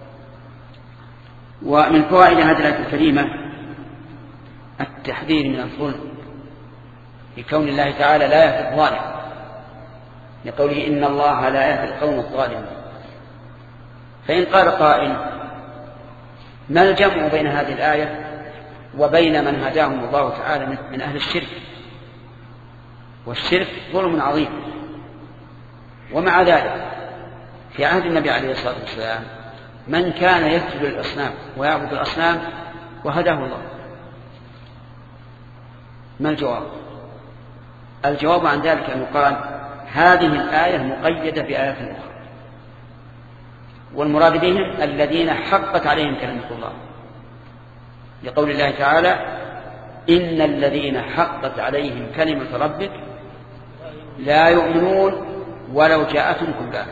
ومن فوائد هذه الآية الكريمة التحذير من الظلم، لكون الله تعالى لا يهدي الظالم، لقوله إن الله لا يهدي القوم الظالمين. فإن قال قائل: ما الجمع بين هذه الآية وبين من هداهم الله تعالى من أهل الشرك؟ والشرك ظلم عظيم، ومع ذلك في عهد النبي عليه الصلاة والسلام من كان يسجد للأصنام ويعبد الأصنام وهداه الله. ما الجواب؟ الجواب عن ذلك أن يقال هذه الآية مقيدة بآيات أخرى، والمراد بهم الذين حقت عليهم كلمة الله، لقول الله تعالى: إن الذين حقت عليهم كلمة ربك لا يؤمنون ولو جاءتهم كل آية.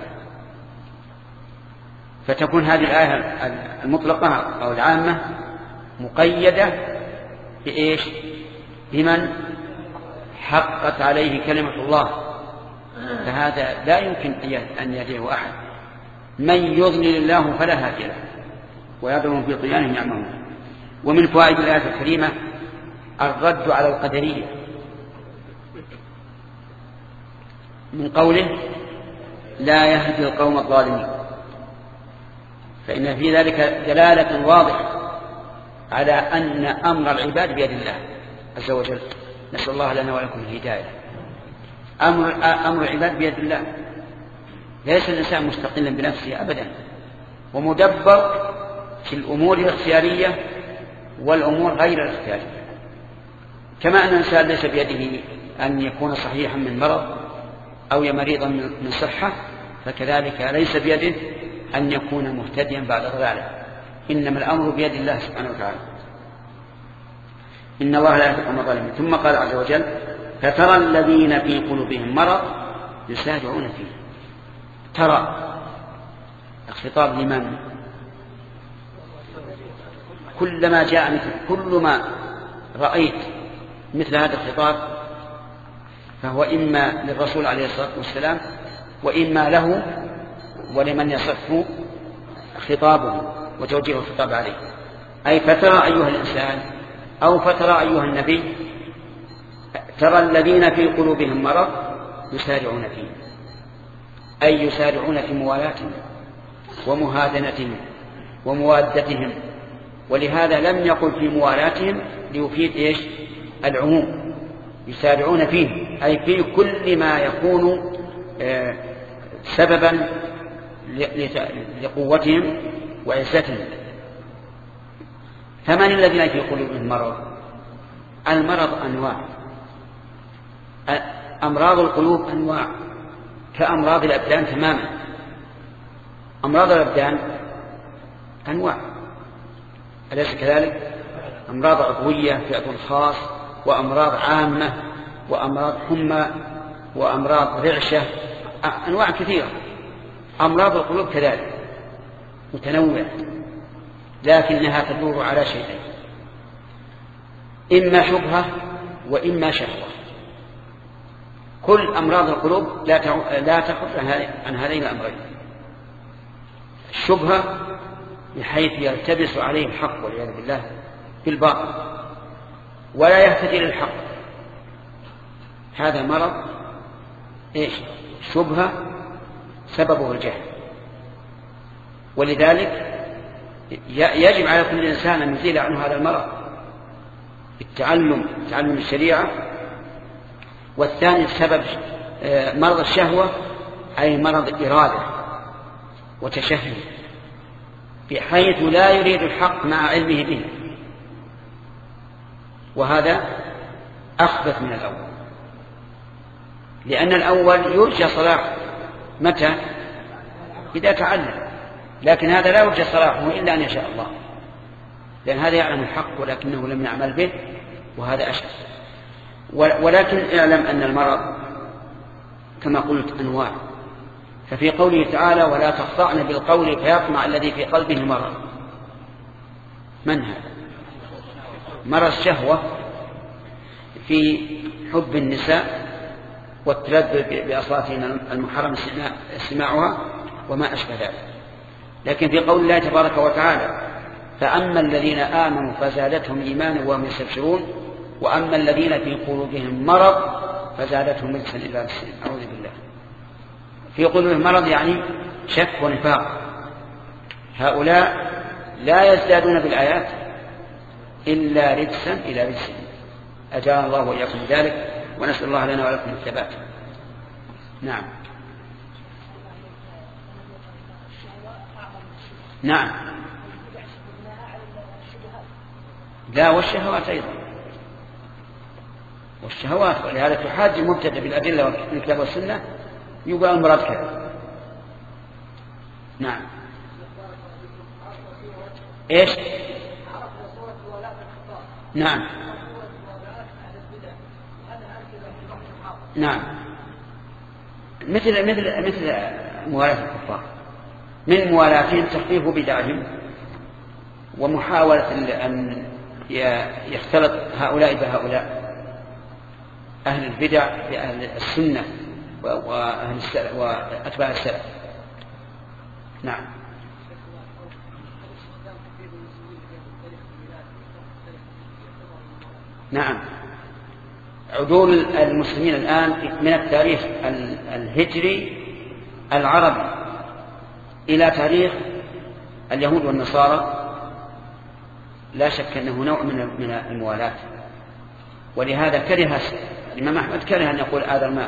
فتكون هذه الآية المطلقة أو العامة مقيدة بإيش؟ بمن حقت عليه كلمة الله، فهذا لا يمكن أن يهديه أحد. من يضلل الله فلا هادي له ويضلهم في طغيانهم يعمهون. ومن فوائد الآية الكريمة الرد على القدرية، من قوله: لا يهدي القوم الظالمين، فإن في ذلك دلالة واضحة على أن أمر العباد بيد الله عز وجل. نسأل الله لنا ولكم الهداية. أمر العباد بيد الله، ليس الإنسان مستقلا بنفسه أبدا، ومدبر في الأمور الاختيارية والأمور غير الاختيارية. كما أن الإنسان ليس بيده أن يكون صحيحا من مرض أو مريضا من صحة، فكذلك ليس بيده أن يكون مهتديا بعد ضلاله، إنما الأمر بيد الله سبحانه وتعالى. إن الله لا يهدي القوم الظالمين. ثم قال عز وجل: فترى الذين في قلوبهم مرض يسارعون فيه. ترى الخطاب لمن؟ كلما جاء كل ما رأيت مثل هذا الخطاب فهو إما للرسول عليه الصلاة والسلام وإما له ولمن يصف خطابه وتوجيه الخطاب عليه. أي فترى أيها الإنسان أو فترى أيها النبي، ترى الذين في قلوبهم مرض يسارعون فيه، أي يسارعون في موالاتهم ومهادنتهم وموادتهم. ولهذا لم يقل في موالاتهم ليفيد إيش؟ العموم. يسارعون فيه أي في كل ما يكون سببا لقوتهم وعزتهم. فمن الذين في قلوبهم مرض؟ المرض أنواع، أمراض القلوب أنواع كأمراض الأبدان تماما. أمراض الأبدان أنواع، أليس كذلك؟ أمراض عضوية في أذن خاص، وأمراض عامة، وأمراض حمى، وأمراض رعشة، أنواع كثيرة. أمراض القلوب كذلك متنوعة، لكنها تدور على شيئين: إما شبهة وإما شهوة. كل أمراض القلوب لا تخرج عن هذين الأمرين: الشبهة بحيث يلتبس عليه الحق والعياذ بالله بالباطل ولا يهتدي للحق، هذا مرض إيش؟ شبهة سببه الجهل. ولذلك يجب على كل إنسان أن يزيل عنه هذا المرض بالتعلم الشريعة. والثاني السبب مرض الشهوة، أي مرض إرادة وتشهي، بحيث لا يريد الحق مع علمه به، وهذا أخبث من الأول، لأن الأول يرجى صلاح متى؟ إذا تعلم، لكن هذا لا يرجى صلاحه إلا أن يشاء الله، لأن هذا يعلم الحق ولكنه لم يعمل به، وهذا أشد. ولكن اعلم أن المرض كما قلت أنواع، ففي قوله تعالى ولا تخضعن بالقول فيطمع الذي في قلبه مرض، من هذا؟ مرض الشهوة في حب النساء والتلذذ بأصواتهن المحرم استماعها وما أشبه ذلك. لكن في قول الله تبارك وتعالى فأما الذين آمنوا فزادتهم إيمانا وهم يستبشرون وأما الذين في قلوبهم مرض فزادتهم رجسا إلى رجسهم، أعوذ بالله. في قلوبهم مرض يعني شك ونفاق، هؤلاء لا يزدادون بالآيات إلا رجسا إلى رجسهم، أجارنا الله وإياكم بذلك، ونسأل الله لنا ولكم الثبات. نعم نعم، لا والشهوات أيضا، والشهوات، ولهذا تحاج المبتدئ بالأدلة والكتاب والسنة يقال المراد كذا. نعم إيش؟ نعم نعم، مثل موالاة الكفار، من موالاتهم تخفيف بدعهم ومحاولة أن يختلط هؤلاء بهؤلاء، أهل البدع بأهل السنة وأهل السلف وأتباع السلف. نعم نعم، عدول المسلمين الآن من التاريخ الهجري العربي إلى تاريخ اليهود والنصارى لا شك أنه نوع من الموالاة، ولهذا كره الإمام أحمد كره أن يقول هذا الماء.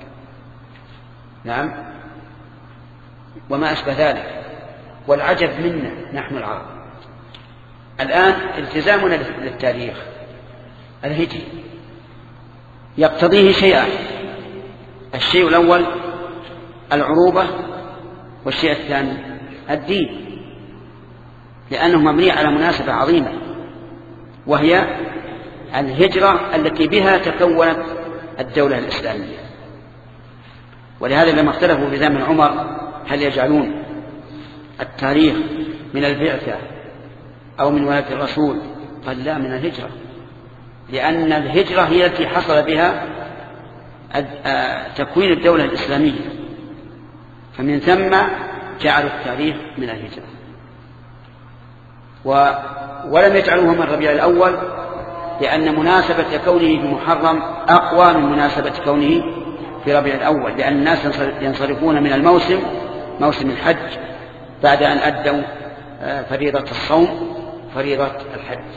نعم وما أشبه ذلك. والعجب منا نحن العرب الآن التزامنا للتاريخ الهجري يقتضيه شيئان: الشيء الأول العروبة، والشيء الثاني الدين، لأنه مبني على مناسبة عظيمة وهي الهجرة التي بها تكونت الدولة الإسلامية. ولهذا لما اختلفوا في زمن عمر هل يجعلون التاريخ من البعثة أو من ولادة الرسول، قال لا، من الهجرة، لأن الهجرة هي التي حصل بها تكوين الدولة الإسلامية، فمن ثم جعلوا التاريخ من الهجرة. ولم يجعلوه من ربيع الأول لأن مناسبة كونه في محرم أقوى من مناسبة كونه في ربيع الأول، لأن الناس ينصرفون من الموسم، موسم الحج، بعد أن أدوا فريضة الصوم فريضة الحج.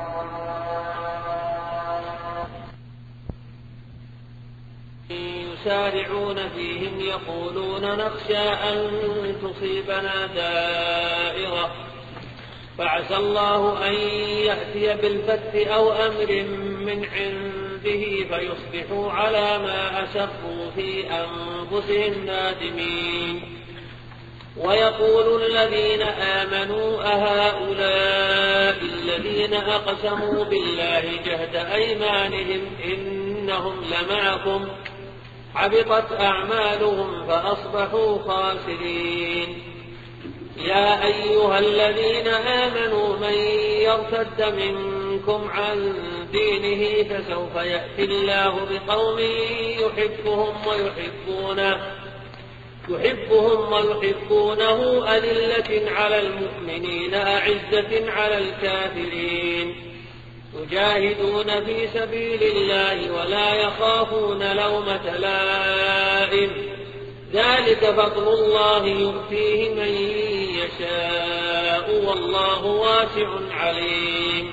يسارعون فيهم يقولون نخشى أن تصيبنا دائرة فعسى الله أن يأتي بالفتح أو أمر من عنده فيصبحوا على ما أسروا في أنفسهم نادمين. ويقول الذين آمنوا أهؤلاء الذين أقسموا بالله جهد أيمانهم إنهم لمعكم حبطت أعمالهم فأصبحوا خاسرين. يا أيها الذين آمنوا من يرتد منكم عن دينه فسوف يأتي الله بقوم يحبهم ويحبونه أذلة على المؤمنين أعزة على الكافرين يجاهدون في سبيل الله ولا يخافون لومة لائم ذلك فضل الله يؤتيه من يشاء والله واسع عليم.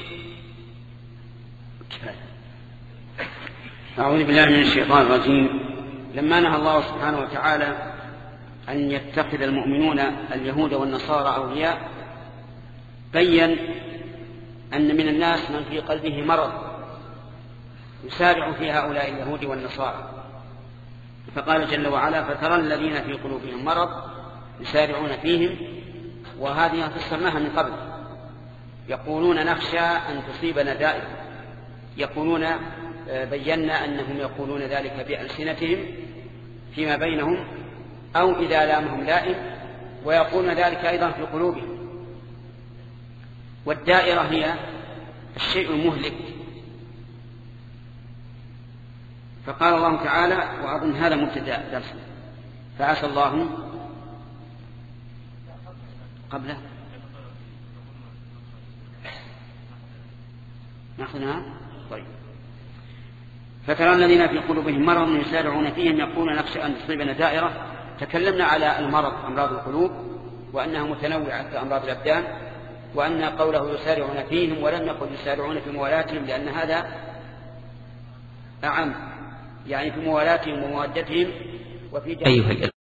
أعوذ بالله من الشيطان الرجيم. لما نهى الله سبحانه وتعالى أن يتخذ المؤمنون اليهود والنصارى أولياء بين أن من الناس من في قلبه مرض يسارع في هؤلاء اليهود والنصارى، فقال جل وعلا فترى الذين في قلوبهم مرض يسارعون فيهم، وهذه فسرناها من قبل. يقولون نخشى أن تصيبنا دائرة، يقولون بينا أنهم يقولون ذلك بألسنتهم فيما بينهم أو إذا لامهم لائم، ويقولون ذلك أيضا في قلوبهم. والدائرة هي الشيء المهلك. فقال الله تعالى، وأظن هذا مبتدأ درس، فعسى الله قبله نأخذها. طيب، فترى الذين في قلوبهم مرض يسارعون فيهم يقولون نخشى أن تصيبنا دائرة. تكلمنا على المرض أمراض القلوب وأنها متنوعة كأمراض الأبدان، وأن قوله يسارعون فيهم ولم يقل يسارعون في موالاتهم، لأن هذا أعم، يعني في موالاتهم ومودتهم وفي